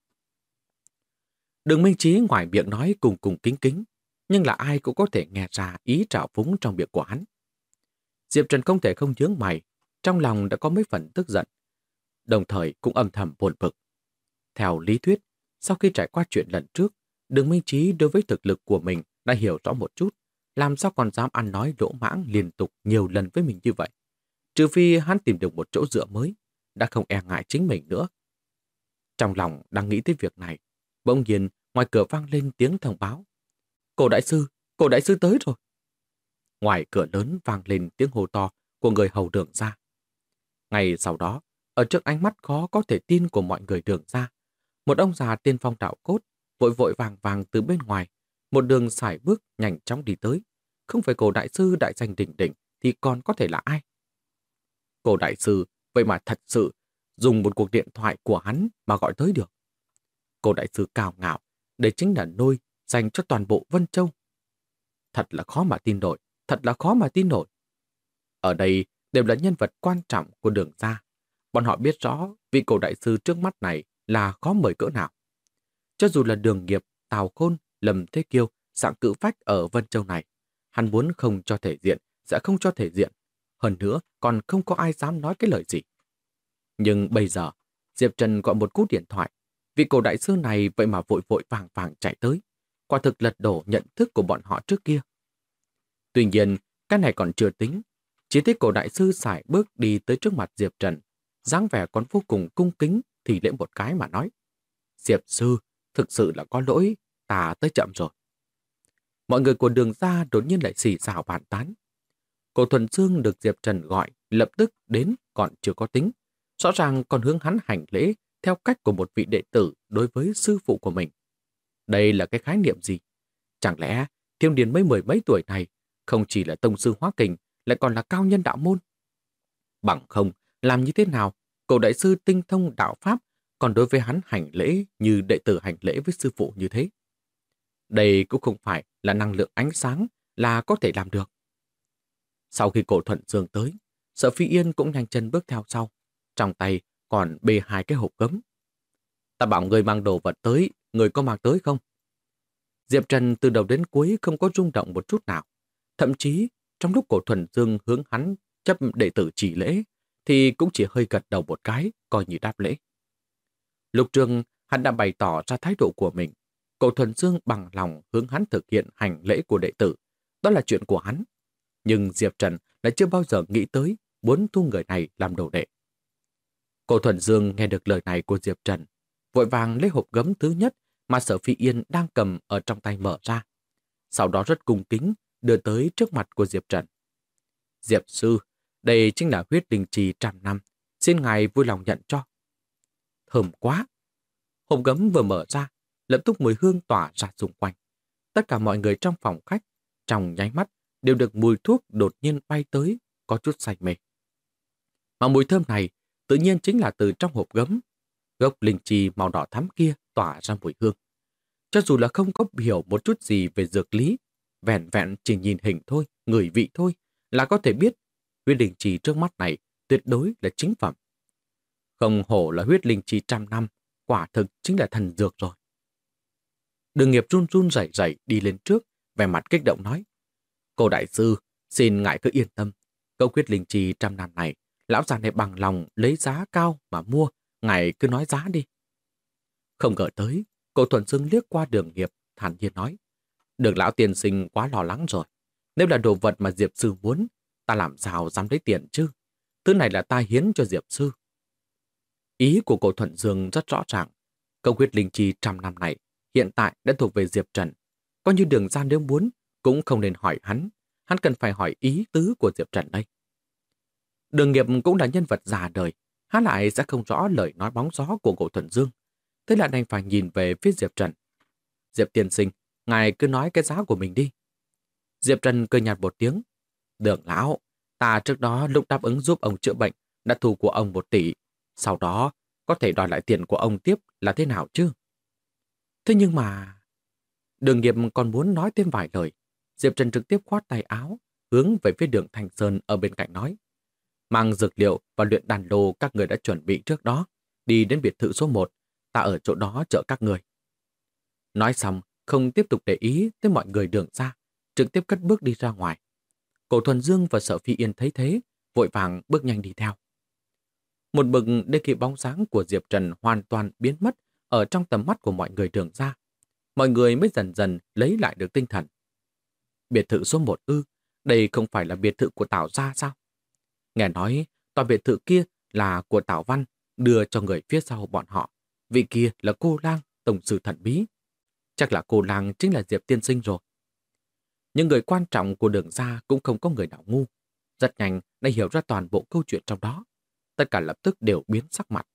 Speaker 1: Đường Minh Chí ngoài miệng nói cùng cùng kính kính, nhưng là ai cũng có thể nghe ra ý trào phúng trong miệng của hắn. Diệp Trần không thể không nhướng mày, trong lòng đã có mấy phần tức giận, đồng thời cũng âm thầm buồn bực. Theo lý thuyết, sau khi trải qua chuyện lần trước, Đường Minh Chí đối với thực lực của mình đã hiểu rõ một chút, làm sao còn dám ăn nói lỗ mãng liên tục nhiều lần với mình như vậy. Trừ phi hắn tìm được một chỗ dựa mới, đã không e ngại chính mình nữa. Trong lòng đang nghĩ tới việc này, bỗng nhiên ngoài cửa vang lên tiếng thông báo. Cổ đại sư tới rồi. Ngoài cửa lớn vang lên tiếng hô to của người hầu Đường ra. Ngay sau đó, ở trước ánh mắt khó có thể tin của mọi người Đường ra, một ông già tiên phong đạo cốt, vội vội vàng vàng từ bên ngoài, một đường sải bước nhanh chóng đi tới. Không phải cổ đại sư đại danh đỉnh đỉnh thì còn có thể là ai? Cổ đại sư vậy mà thật sự dùng một cuộc điện thoại của hắn mà gọi tới được. Cổ đại sư cao ngạo, đây chính là nôi dành cho toàn bộ Vân Châu. Thật là khó mà tin nổi, thật là khó mà tin nổi. Ở đây đều là nhân vật quan trọng của Đường gia. Bọn họ biết rõ vị cổ đại sư trước mắt này là khó mời cỡ nào. Cho dù là Đường Nghiệp, Tào Khôn, Lâm Thế Kiêu, Sạng Cự Phách ở Vân Châu này, hắn muốn không cho thể diện, sẽ không cho thể diện. Hơn nữa, còn không có ai dám nói cái lời gì. Nhưng bây giờ, Diệp Trần gọi một cú điện thoại. Vị cổ đại sư này vậy mà vội vội vàng vàng chạy tới. Quả thực lật đổ nhận thức của bọn họ trước kia. Tuy nhiên, cái này còn chưa tính. Chỉ thấy cổ đại sư sải bước đi tới trước mặt Diệp Trần. Dáng vẻ còn vô cùng cung kính thì lễ một cái mà nói. Diệp sư, thực sự là có lỗi, ta tới chậm rồi. Mọi người của Đường gia đột nhiên lại xì xào bàn tán. Cổ Thuần Dương được Diệp Trần gọi lập tức đến còn chưa có tính. Rõ ràng còn hướng hắn hành lễ theo cách của một vị đệ tử đối với sư phụ của mình. Đây là cái khái niệm gì? Chẳng lẽ thiếu niên mấy mười mấy tuổi này không chỉ là tông sư hóa kình lại còn là cao nhân đạo môn? Bằng không, làm như thế nào cổ đại sư tinh thông đạo pháp còn đối với hắn hành lễ như đệ tử hành lễ với sư phụ như thế? Đây cũng không phải là năng lượng ánh sáng là có thể làm được. Sau khi Cổ Thuận Dương tới, Sở Phi Yên cũng nhanh chân bước theo sau. Trong tay còn bê hai cái hộp gấm. Ta bảo người mang đồ vật tới, người có mang tới không? Diệp Trần từ đầu đến cuối không có rung động một chút nào. Thậm chí, trong lúc Cổ Thuần Dương hướng hắn chấp đệ tử chỉ lễ, thì cũng chỉ hơi gật đầu một cái, coi như đáp lễ. Lục Trường, hắn đã bày tỏ ra thái độ của mình. Cổ Thuần Dương bằng lòng hướng hắn thực hiện hành lễ của đệ tử. Đó là chuyện của hắn. Nhưng Diệp Trần lại chưa bao giờ nghĩ tới muốn thu người này làm đồ đệ. Cổ Thuần Dương nghe được lời này của Diệp Trần, vội vàng lấy hộp gấm thứ nhất mà Sở Phi Yên đang cầm ở trong tay mở ra. Sau đó rất cung kính đưa tới trước mặt của Diệp Trần. Diệp sư, đây chính là huyết linh trì 100 năm. Xin ngài vui lòng nhận cho. Thơm quá! Hộp gấm vừa mở ra, lập tức mùi hương tỏa ra xung quanh. Tất cả mọi người trong phòng khách, trong nháy mắt, đều được mùi thuốc đột nhiên bay tới, có chút say mê. Mà mùi thơm này tự nhiên chính là từ trong hộp gấm. Gốc linh chi màu đỏ thắm kia tỏa ra mùi hương. Cho dù là không có hiểu một chút gì về dược lý, vẹn vẹn chỉ nhìn hình thôi, ngửi vị thôi, là có thể biết huyết linh chi trước mắt này tuyệt đối là chính phẩm. Không hổ là huyết linh chi 100 năm, quả thực chính là thần dược rồi. Đường Nghiệp run run rẩy rẩy đi lên trước, vẻ mặt kích động nói: Cô đại sư, xin ngài cứ yên tâm, cậu huyết linh chi 100 năm này, lão già này bằng lòng lấy giá cao mà mua, ngài cứ nói giá đi. Không ngờ tới, cô Thuần Dương liếc qua Đường Nghiệp, thản nhiên nói: Đường lão tiên sinh quá lo lắng rồi. Nếu là đồ vật mà Diệp sư muốn, ta làm sao dám lấy tiền chứ? Thứ này là ta hiến cho Diệp sư. Ý của cô Thuần Dương rất rõ ràng. Câu huyết linh chi 100 năm này hiện tại đã thuộc về Diệp Trần. Coi như Đường gia nếu muốn, cũng không nên hỏi hắn. Hắn cần phải hỏi ý tứ của Diệp Trần đây. Đường Nghiệp cũng là nhân vật già đời. Hắn lại sẽ không rõ lời nói bóng gió của cô Thuần Dương. Thế là đành phải nhìn về phía Diệp Trần. Diệp tiên sinh, ngài cứ nói cái giá của mình đi. Diệp Trần cười nhạt một tiếng. Đường lão, ta trước đó lúc đáp ứng giúp ông chữa bệnh đã thu của ông 1 tỷ. Sau đó có thể đòi lại tiền của ông tiếp là thế nào chứ? Thế nhưng mà... Đường Nghiệp còn muốn nói thêm vài lời. Diệp Trần trực tiếp khoát tay áo, hướng về phía Đường Thành Sơn ở bên cạnh nói: Mang dược liệu và luyện đan lô các người đã chuẩn bị trước đó, đi đến biệt thự số 1, ta ở chỗ đó chở các người. Nói xong, không tiếp tục để ý tới mọi người Đường ra, trực tiếp cất bước đi ra ngoài. Cổ Thuần Dương và Sở Phi Yên thấy thế, vội vàng bước nhanh đi theo. Một bực đến khi bóng dáng của Diệp Trần hoàn toàn biến mất ở trong tầm mắt của mọi người Đường ra, mọi người mới dần dần lấy lại được tinh thần. Biệt thự số 1 ư? Đây không phải là biệt thự của Tào gia sao? Nghe nói tòa biệt thự kia là của Tào Văn đưa cho người phía sau bọn họ. Vị kia là cô lang, tổng sư thần bí. Chắc là cô lang chính là Diệp tiên sinh rồi. Những người quan trọng của Đường gia cũng không có người nào ngu. Rất nhanh đã hiểu ra toàn bộ câu chuyện trong đó. Tất cả lập tức đều biến sắc mặt.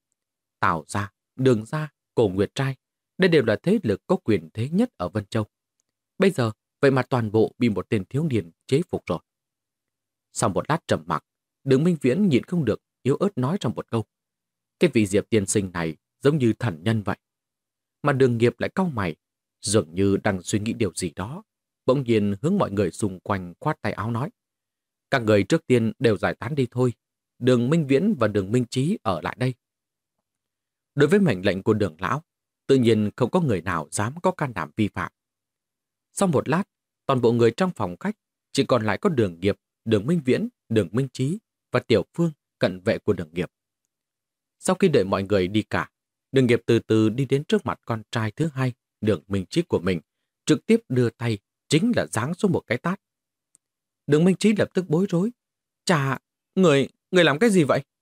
Speaker 1: Tào gia, Đường gia, Cổ Nguyệt trai, đây đều là thế lực có quyền thế nhất ở Vân Châu. Bây giờ, vậy mà toàn bộ bị một tên thiếu niên chế phục rồi. Sau một lát trầm mặc, Đường Minh Viễn nhịn không được, yếu ớt nói trong một câu: Cái vị Diệp tiên sinh này giống như thần nhân vậy. Mà Đường Nghiệp lại cau mày, dường như đang suy nghĩ điều gì đó. Bỗng nhiên hướng mọi người xung quanh khoát tay áo nói: Các người trước tiên đều giải tán đi thôi. Đường Minh Viễn và Đường Minh Chí ở lại đây. Đối với mệnh lệnh của Đường lão, tự nhiên không có người nào dám có can đảm vi phạm. Sau một lát, toàn bộ người trong phòng khách chỉ còn lại có Đường Nghiệp, Đường Minh Viễn, Đường Minh Chí và Tiểu Phương, cận vệ của Đường Nghiệp. Sau khi đợi mọi người đi cả, Đường Nghiệp từ từ đi đến trước mặt con trai thứ hai, Đường Minh Chí của mình, trực tiếp đưa tay, chính là giáng xuống một cái tát. Đường Minh Chí lập tức bối rối. Chà, người làm cái gì vậy?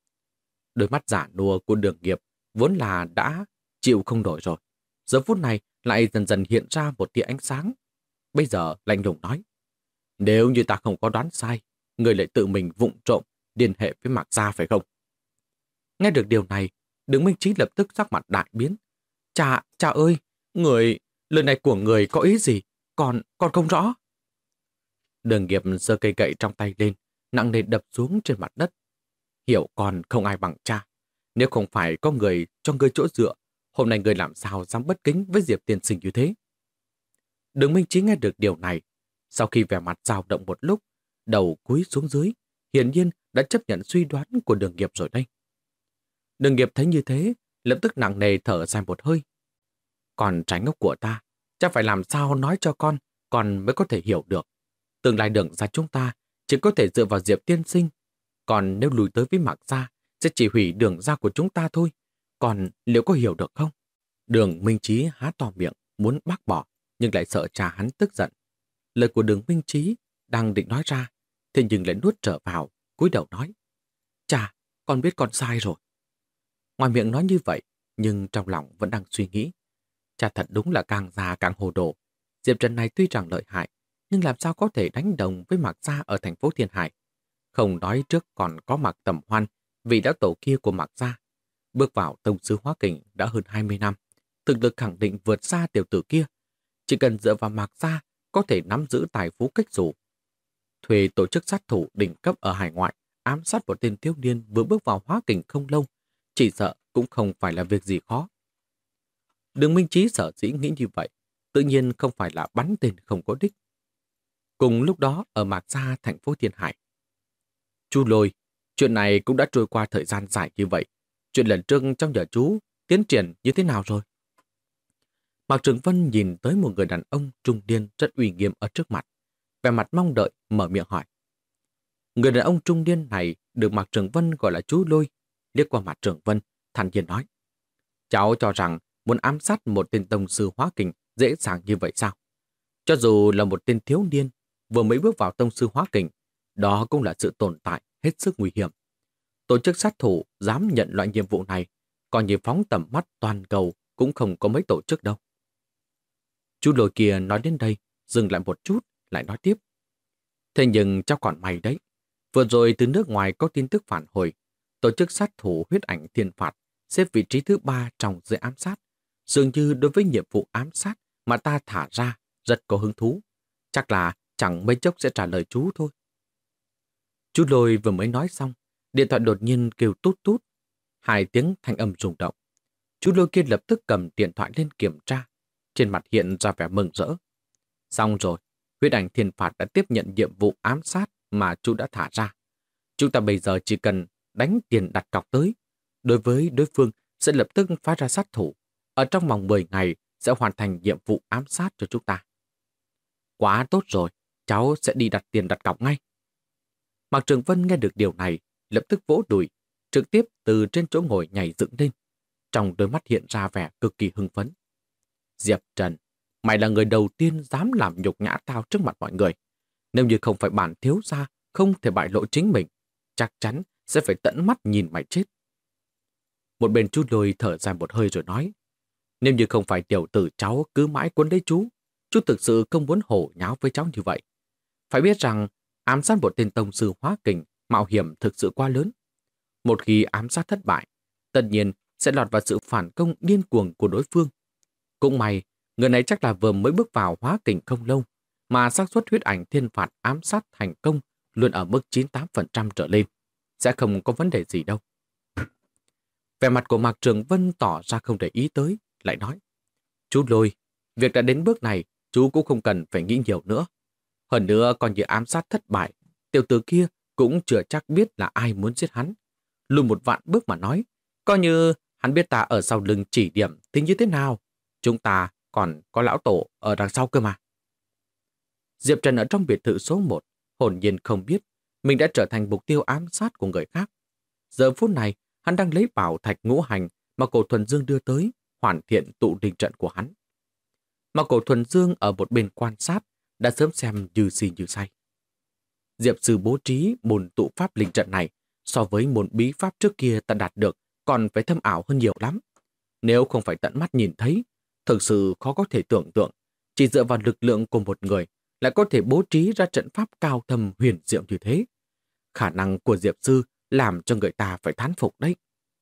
Speaker 1: Đôi mắt giả nua của Đường Nghiệp vốn là đã chịu không nổi rồi. Giờ phút này lại dần dần hiện ra một tia ánh sáng. Bây giờ lạnh lùng nói: Nếu như ta không có đoán sai, người lại tự mình vụng trộm liên hệ với Mạc Gia phải không? Nghe được điều này, Đường Minh Chí lập tức sắc mặt đại biến. Cha ơi, lời này của người có ý gì? Con không rõ. Đường Nghiệp giơ cây gậy trong tay lên, nặng nề đập xuống trên mặt đất. Hiểu con không ai bằng cha. Nếu không phải có người cho ngươi chỗ dựa, hôm nay ngươi làm sao dám bất kính với Diệp tiên sinh như thế? Đường Minh Chí nghe được điều này, sau khi vẻ mặt dao động một lúc, đầu cúi xuống dưới, hiển nhiên đã chấp nhận suy đoán của Đường Nghiệp rồi đây. Đường Nghiệp thấy như thế, lập tức nặng nề thở dài một hơi. Còn trái ngốc của ta, cha phải làm sao nói cho con mới có thể hiểu được. Tương lai Đường gia chúng ta chỉ có thể dựa vào Diệp tiên sinh. Còn nếu lùi tới với Mạc Gia, sẽ chỉ hủy Đường gia của chúng ta thôi. Còn liệu có hiểu được không? Đường Minh Chí há to miệng, muốn bác bỏ, nhưng lại sợ cha hắn tức giận. Lời của Đường Minh Chí đang định nói ra, thế nhưng lại nuốt trở vào, cúi đầu nói: Cha, con biết con sai rồi. Ngoài miệng nói như vậy, nhưng trong lòng vẫn đang suy nghĩ. Cha thật đúng là càng già càng hồ đồ. Diệp Trần này tuy rằng lợi hại, nhưng làm sao có thể đánh đồng với Mạc Gia ở thành phố Thiên Hải. Không nói trước còn có Mạc Tầm Hoan, vị lão tổ kia của Mạc Gia. Bước vào tông sư hóa kình đã hơn 20 năm, thực lực khẳng định vượt xa tiểu tử kia. Chỉ cần dựa vào Mạc Gia có thể nắm giữ tài phú cách rủ. Thuê tổ chức sát thủ đỉnh cấp ở hải ngoại, ám sát một tên thiếu niên vừa bước vào hóa kình không lâu, chỉ sợ cũng không phải là việc gì khó. Đường Minh Chí sở dĩ nghĩ như vậy, tự nhiên không phải là bắn tên không có đích. Cùng lúc đó ở Mạc Gia, thành phố Thiên Hải. Chú Lôi, chuyện này cũng đã trôi qua thời gian dài như vậy. Chuyện lần trước trong nhà chú tiến triển như thế nào rồi? Mạc Trường Vân nhìn tới một người đàn ông trung niên rất uy nghiêm ở trước mặt, vẻ mặt mong đợi mở miệng hỏi. Người đàn ông trung niên này được Mạc Trường Vân gọi là chú Lôi, liếc qua Mạc Trường Vân, thản nhiên nói: cháu cho rằng muốn ám sát một tên tông sư hóa kình dễ dàng như vậy sao? Cho dù là một tên thiếu niên vừa mới bước vào tông sư hóa kình, đó cũng là sự tồn tại hết sức nguy hiểm. Tổ chức sát thủ dám nhận loại nhiệm vụ này, còn như phóng tầm mắt toàn cầu cũng không có mấy tổ chức đâu. Chú Lôi kia nói đến đây, dừng lại một chút, lại nói tiếp. Thế nhưng cháu còn may đấy. Vừa rồi từ nước ngoài có tin tức phản hồi, tổ chức sát thủ huyết ảnh thiên phạt xếp vị trí thứ 3 trong giới ám sát. Dường như đối với nhiệm vụ ám sát mà ta thả ra rất có hứng thú. Chắc là chẳng mấy chốc sẽ trả lời chú thôi. Chú Lôi vừa mới nói xong, điện thoại đột nhiên kêu tút tút. 2 tiếng thanh âm rung động. Chú Lôi kia lập tức cầm điện thoại lên kiểm tra. Trên mặt hiện ra vẻ mừng rỡ. Xong rồi, huyết ảnh thiên phạt đã tiếp nhận nhiệm vụ ám sát mà chú đã thả ra. Chúng ta bây giờ chỉ cần đánh tiền đặt cọc tới. Đối với đối phương sẽ lập tức phái ra sát thủ. Ở trong vòng 10 ngày sẽ hoàn thành nhiệm vụ ám sát cho chúng ta. Quá tốt rồi, cháu sẽ đi đặt tiền đặt cọc ngay. Mạc Trường Vân nghe được điều này, lập tức vỗ đùi, trực tiếp từ trên chỗ ngồi nhảy dựng lên. Trong đôi mắt hiện ra vẻ cực kỳ hưng phấn. Diệp Trần, mày là người đầu tiên dám làm nhục nhã tao trước mặt mọi người. Nếu như không phải bản thiếu gia không thể bại lộ chính mình, chắc chắn sẽ phải tận mắt nhìn mày chết. Một bên chú Lôi thở dài một hơi rồi nói, nếu như không phải tiểu tử cháu cứ mãi cuốn lấy chú thực sự không muốn hổ nháo với cháu như vậy. Phải biết rằng ám sát một tên tông sư hóa kình mạo hiểm thực sự quá lớn. Một khi ám sát thất bại, tất nhiên sẽ lọt vào sự phản công điên cuồng của đối phương. Cũng may, người này chắc là vừa mới bước vào hóa kình không lâu, mà xác suất huyết ảnh thiên phạt ám sát thành công luôn ở mức 98% trở lên. Sẽ không có vấn đề gì đâu. Vẻ mặt của Mạc Trường Vân tỏ ra không để ý tới, lại nói, chú Lôi, việc đã đến bước này, chú cũng không cần phải nghĩ nhiều nữa. Hơn nữa còn như ám sát thất bại, tiểu tử kia cũng chưa chắc biết là ai muốn giết hắn. Lùi một vạn bước mà nói, coi như hắn biết ta ở sau lưng chỉ điểm thì như thế nào. Chúng ta còn có lão tổ ở đằng sau cơ mà. Diệp Trần ở trong biệt thự số 1, hồn nhiên không biết mình đã trở thành mục tiêu ám sát của người khác. Giờ phút này, hắn đang lấy bảo thạch ngũ hành mà Cổ Thuần Dương đưa tới, hoàn thiện tụ linh trận của hắn. Mà Cổ Thuần Dương ở một bên quan sát, đã sớm xem như si như say. Diệp sư bố trí môn tụ pháp linh trận này so với môn bí pháp trước kia ta đạt được còn phải thâm ảo hơn nhiều lắm. Nếu không phải tận mắt nhìn thấy, thực sự khó có thể tưởng tượng, chỉ dựa vào lực lượng của một người lại có thể bố trí ra trận pháp cao thâm huyền diệu như thế. Khả năng của Diệp sư làm cho người ta phải thán phục đấy.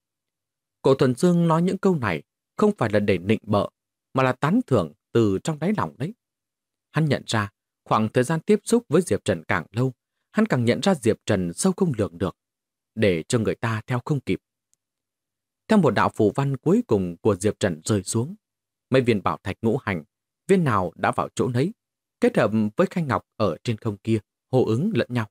Speaker 1: Cổ Thuần Dương nói những câu này không phải là để nịnh bợ, mà là tán thưởng từ trong đáy lòng đấy. Hắn nhận ra, khoảng thời gian tiếp xúc với Diệp Trần càng lâu, hắn càng nhận ra Diệp Trần sâu không lường được, để cho người ta theo không kịp. Theo một đạo phù văn cuối cùng của Diệp Trần rơi xuống, mấy viên bảo thạch ngũ hành, viên nào đã vào chỗ nấy, kết hợp với khay ngọc ở trên không kia, hô ứng lẫn nhau.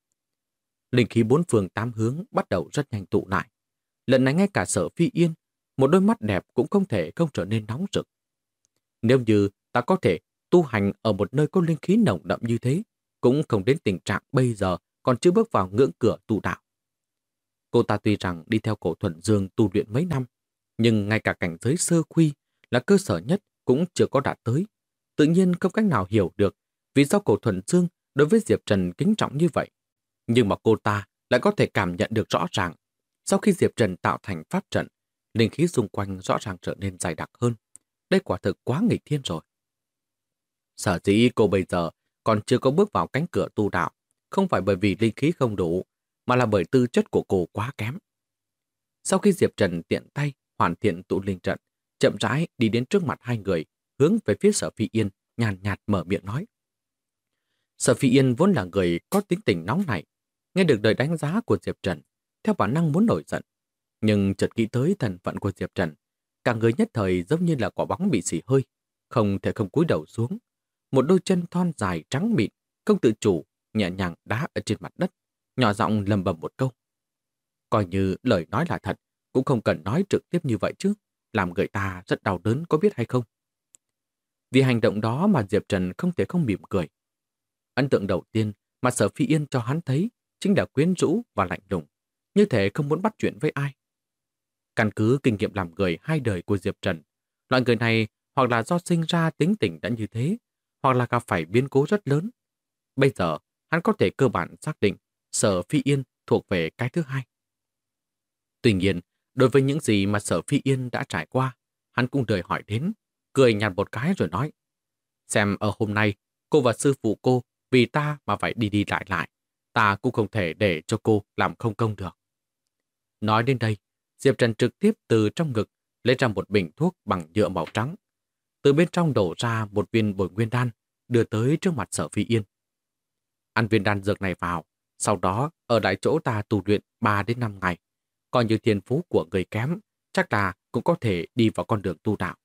Speaker 1: Linh khí 4 phương 8 hướng bắt đầu rất nhanh tụ lại. Lần này ngay cả Sở Phi Yên, một đôi mắt đẹp cũng không thể không trở nên nóng rực. Nếu như ta có thể tu hành ở một nơi có linh khí nồng đậm như thế, cũng không đến tình trạng bây giờ còn chưa bước vào ngưỡng cửa tu đạo. Cô ta tuy rằng đi theo Cổ Thuần Dương tu luyện mấy năm, nhưng ngay cả cảnh giới sơ khuy là cơ sở nhất cũng chưa có đạt tới. Tự nhiên không cách nào hiểu được vì sao Cổ Thuần Dương đối với Diệp Trần kính trọng như vậy. Nhưng mà cô ta lại có thể cảm nhận được rõ ràng, sau khi Diệp Trần tạo thành pháp trận, linh khí xung quanh rõ ràng trở nên dày đặc hơn. Đây quả thực quá nghịch thiên rồi. Sở dĩ cô bây giờ còn chưa có bước vào cánh cửa tu đạo, không phải bởi vì linh khí không đủ, mà là bởi tư chất của cô quá kém. Sau khi Diệp Trần tiện tay hoàn thiện tụ linh trận, chậm rãi đi đến trước mặt hai người, hướng về phía Sở Phi Yên, nhàn nhạt mở miệng nói. Sở Phi Yên vốn là người có tính tình nóng nảy, nghe được lời đánh giá của Diệp Trần, theo bản năng muốn nổi giận. Nhưng chợt nghĩ tới thân phận của Diệp Trần, cả người nhất thời giống như là quả bóng bị xì hơi, không thể không cúi đầu xuống. Một đôi chân thon dài trắng mịn, không tự chủ, nhẹ nhàng đá ở trên mặt đất, nhỏ giọng lầm bầm một câu. Coi như lời nói là thật, cũng không cần nói trực tiếp như vậy chứ, làm người ta rất đau đớn có biết hay không. Vì hành động đó mà Diệp Trần không thể không mỉm cười. Ấn tượng đầu tiên mà Sở Phi Yên cho hắn thấy chính là quyến rũ và lạnh lùng, như thể không muốn bắt chuyện với ai. Căn cứ kinh nghiệm làm người 2 đời của Diệp Trần, loại người này hoặc là do sinh ra tính tình đã như thế, hoặc là gặp phải biến cố rất lớn. Bây giờ, hắn có thể cơ bản xác định Sở Phi Yên thuộc về cái thứ hai. Tuy nhiên, đối với những gì mà Sở Phi Yên đã trải qua, hắn cũng đời hỏi đến, cười nhạt một cái rồi nói. Xem ở hôm nay, cô và sư phụ cô vì ta mà phải đi đi lại lại, ta cũng không thể để cho cô làm không công được. Nói đến đây, Diệp Trần trực tiếp từ trong ngực lấy ra một bình thuốc bằng nhựa màu trắng. Từ bên trong đổ ra một viên bồi nguyên đan, đưa tới trước mặt Sở Phi Yên. Ăn viên đan dược này vào, sau đó ở lại chỗ ta tu luyện 3 đến 5 ngày. Coi như thiên phú của người kém, chắc là cũng có thể đi vào con đường tu đạo.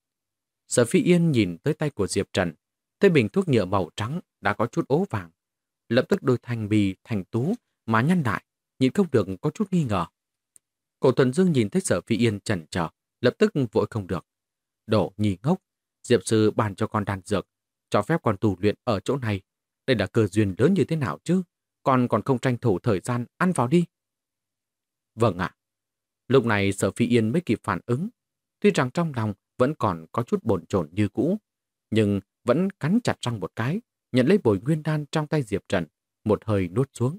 Speaker 1: Sở Phi Yên nhìn tới tay của Diệp Trần, thấy bình thuốc nhựa màu trắng đã có chút ố vàng. Lập tức đôi thành bì thành tú mà nhăn lại, nhìn không được có chút nghi ngờ. Cổ Thuần Dương nhìn thấy Sở Phi Yên chần chờ, lập tức vội không được. Đổ nhì ngốc, Diệp sư bàn cho con đan dược, cho phép con tu luyện ở chỗ này. Đây là cơ duyên lớn như thế nào chứ? Con còn không tranh thủ thời gian ăn vào đi. Vâng ạ. Lúc này Sở Phi Yên mới kịp phản ứng. Tuy rằng trong lòng vẫn còn có chút bồn chồn như cũ, nhưng vẫn cắn chặt răng một cái, nhận lấy bồi nguyên đan trong tay Diệp Trần, một hơi nuốt xuống.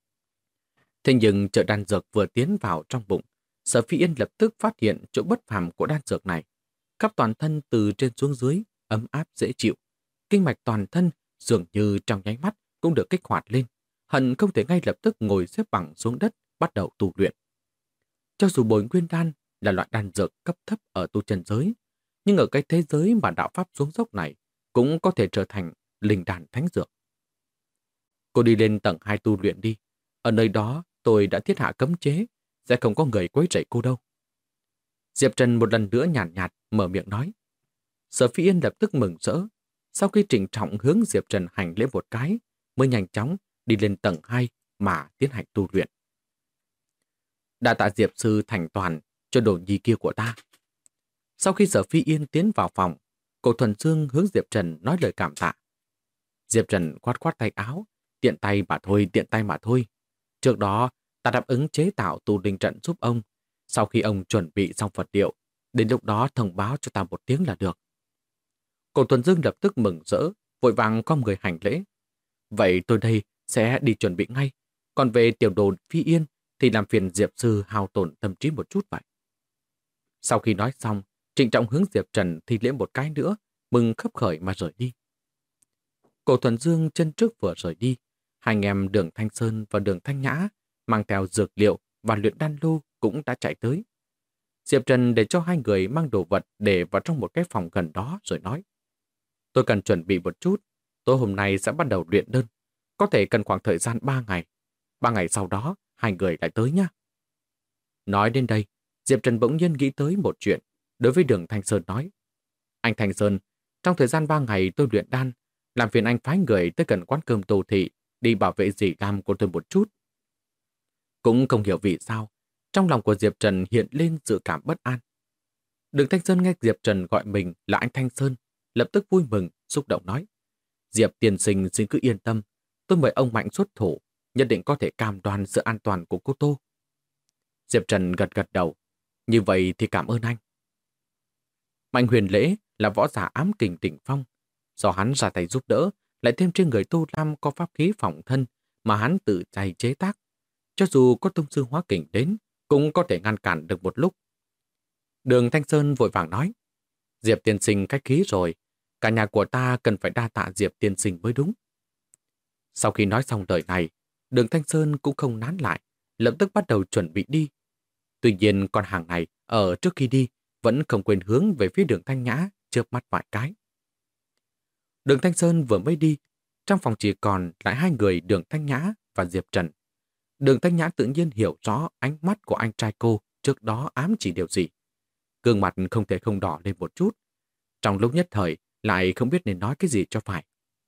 Speaker 1: Thế nhưng chợ đan dược vừa tiến vào trong bụng, Sở Phi Yên lập tức phát hiện chỗ bất phàm của đan dược này. Khắp toàn thân từ trên xuống dưới, ấm áp dễ chịu. Kinh mạch toàn thân dường như trong nháy mắt cũng được kích hoạt lên. Hận không thể ngay lập tức ngồi xếp bằng xuống đất, bắt đầu tu luyện. Cho dù bồi nguyên đan là loại đan dược cấp thấp ở tu chân giới, nhưng ở cái thế giới mà đạo pháp xuống dốc này cũng có thể trở thành linh đan thánh dược. Cô đi lên tầng 2 tu luyện đi. Ở nơi đó tôi đã thiết hạ cấm chế, sẽ không có người quấy rầy cô đâu. Diệp Trần một lần nữa nhàn nhạt mở miệng nói. Sở Phi Yên lập tức mừng rỡ. Sau khi trịnh trọng hướng Diệp Trần hành lễ một cái, mới nhanh chóng đi lên tầng 2 mà tiến hành tu luyện. Đa tạ Diệp sư thành toàn cho đồ nhi kia của ta. Sau khi Sở Phi Yên tiến vào phòng, Cổ Thuần Dương hướng Diệp Trần nói lời cảm tạ. Diệp Trần khoát khoát tay áo, tiện tay mà thôi. Trước đó, ta đáp ứng chế tạo tu linh trận giúp ông. Sau khi ông chuẩn bị xong vật liệu, đến lúc đó thông báo cho ta một tiếng là được. Cổ Thuần Dương lập tức mừng rỡ, vội vàng cong người hành lễ. Vậy tôi đây sẽ đi chuẩn bị ngay. Còn về tiểu đồ Phi Yên thì làm phiền Diệp sư hao tổn tâm trí một chút vậy. Sau khi nói xong, trịnh trọng hướng Diệp Trần thi lễ một cái nữa, mừng khấp khởi mà rời đi. Cổ Thuần Dương chân trước vừa rời đi, hai anh em Đường Thanh Sơn và Đường Thanh Nhã mang theo dược liệu và luyện đan lô cũng đã chạy tới. Diệp Trần để cho hai người mang đồ vật để vào trong một cái phòng gần đó rồi nói. Tôi cần chuẩn bị một chút, tối hôm nay sẽ bắt đầu luyện đơn. Có thể cần khoảng thời gian 3 ngày. 3 ngày sau đó, hai người lại tới nhé. Nói đến đây, Diệp Trần bỗng nhiên nghĩ tới một chuyện. Đối với Đường Thanh Sơn nói. Anh Thanh Sơn, trong thời gian 3 ngày tôi luyện đan, làm phiền anh phái người tới gần quán cơm Tô Thị đi bảo vệ dì Lam của tôi một chút. Cũng không hiểu vì sao, trong lòng của Diệp Trần hiện lên dự cảm bất an. Đường Thanh Sơn nghe Diệp Trần gọi mình là anh Thanh Sơn, lập tức vui mừng, xúc động nói. Diệp tiên sinh xin cứ yên tâm, tôi mời ông mạnh xuất thủ, nhất định có thể cam đoan sự an toàn của cô Tô. Diệp Trần gật gật đầu, như vậy thì cảm ơn anh. Mạnh Huyền Lễ là võ giả ám kình đỉnh phong, do hắn ra tay giúp đỡ, lại thêm trên người Tô Lam có pháp khí phòng thân mà hắn tự tay chế tác. Cho dù có tông sư hóa kình đến, cũng có thể ngăn cản được một lúc. Đường Thanh Sơn vội vàng nói, Diệp tiên sinh khách khí rồi, cả nhà của ta cần phải đa tạ Diệp tiên sinh mới đúng. Sau khi nói xong lời này, Đường Thanh Sơn cũng không nán lại, lập tức bắt đầu chuẩn bị đi. Tuy nhiên con hàng này ở trước khi đi vẫn không quên hướng về phía Đường Thanh Nhã chớp mắt vài cái. Đường Thanh Sơn vừa mới đi, trong phòng chỉ còn lại hai người Đường Thanh Nhã và Diệp Trần. Đường Thanh Nhã tự nhiên hiểu rõ ánh mắt của anh trai cô trước đó ám chỉ điều gì. Gương mặt không thể không đỏ lên một chút. Trong lúc nhất thời lại không biết nên nói cái gì cho phải.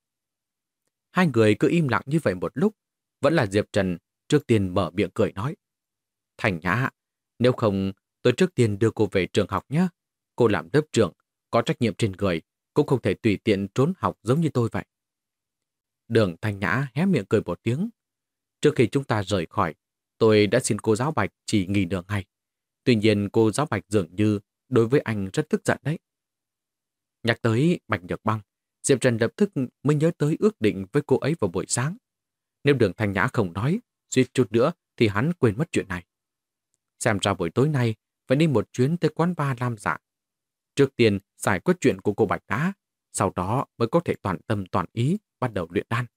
Speaker 1: Hai người cứ im lặng như vậy một lúc, vẫn là Diệp Trần trước tiên mở miệng cười nói. Thanh Nhã, nếu không tôi trước tiên đưa cô về trường học nhé. Cô làm lớp trưởng, có trách nhiệm trên người, cũng không thể tùy tiện trốn học giống như tôi vậy. Đường Thanh Nhã hé miệng cười một tiếng. Trước khi chúng ta rời khỏi, tôi đã xin cô giáo Bạch chỉ nghỉ nửa ngày. Tuy nhiên cô giáo Bạch dường như đối với anh rất tức giận đấy. Nhắc tới Bạch Nhược Băng, Diệp Trần lập tức mới nhớ tới ước định với cô ấy vào buổi sáng. Nếu Đường Thanh Nhã không nói, suýt chút nữa thì hắn quên mất chuyện này. Xem ra buổi tối nay phải đi một chuyến tới quán bar Lam Dạ. Trước tiên giải quyết chuyện của cô Bạch đã, sau đó mới có thể toàn tâm toàn ý bắt đầu luyện đan.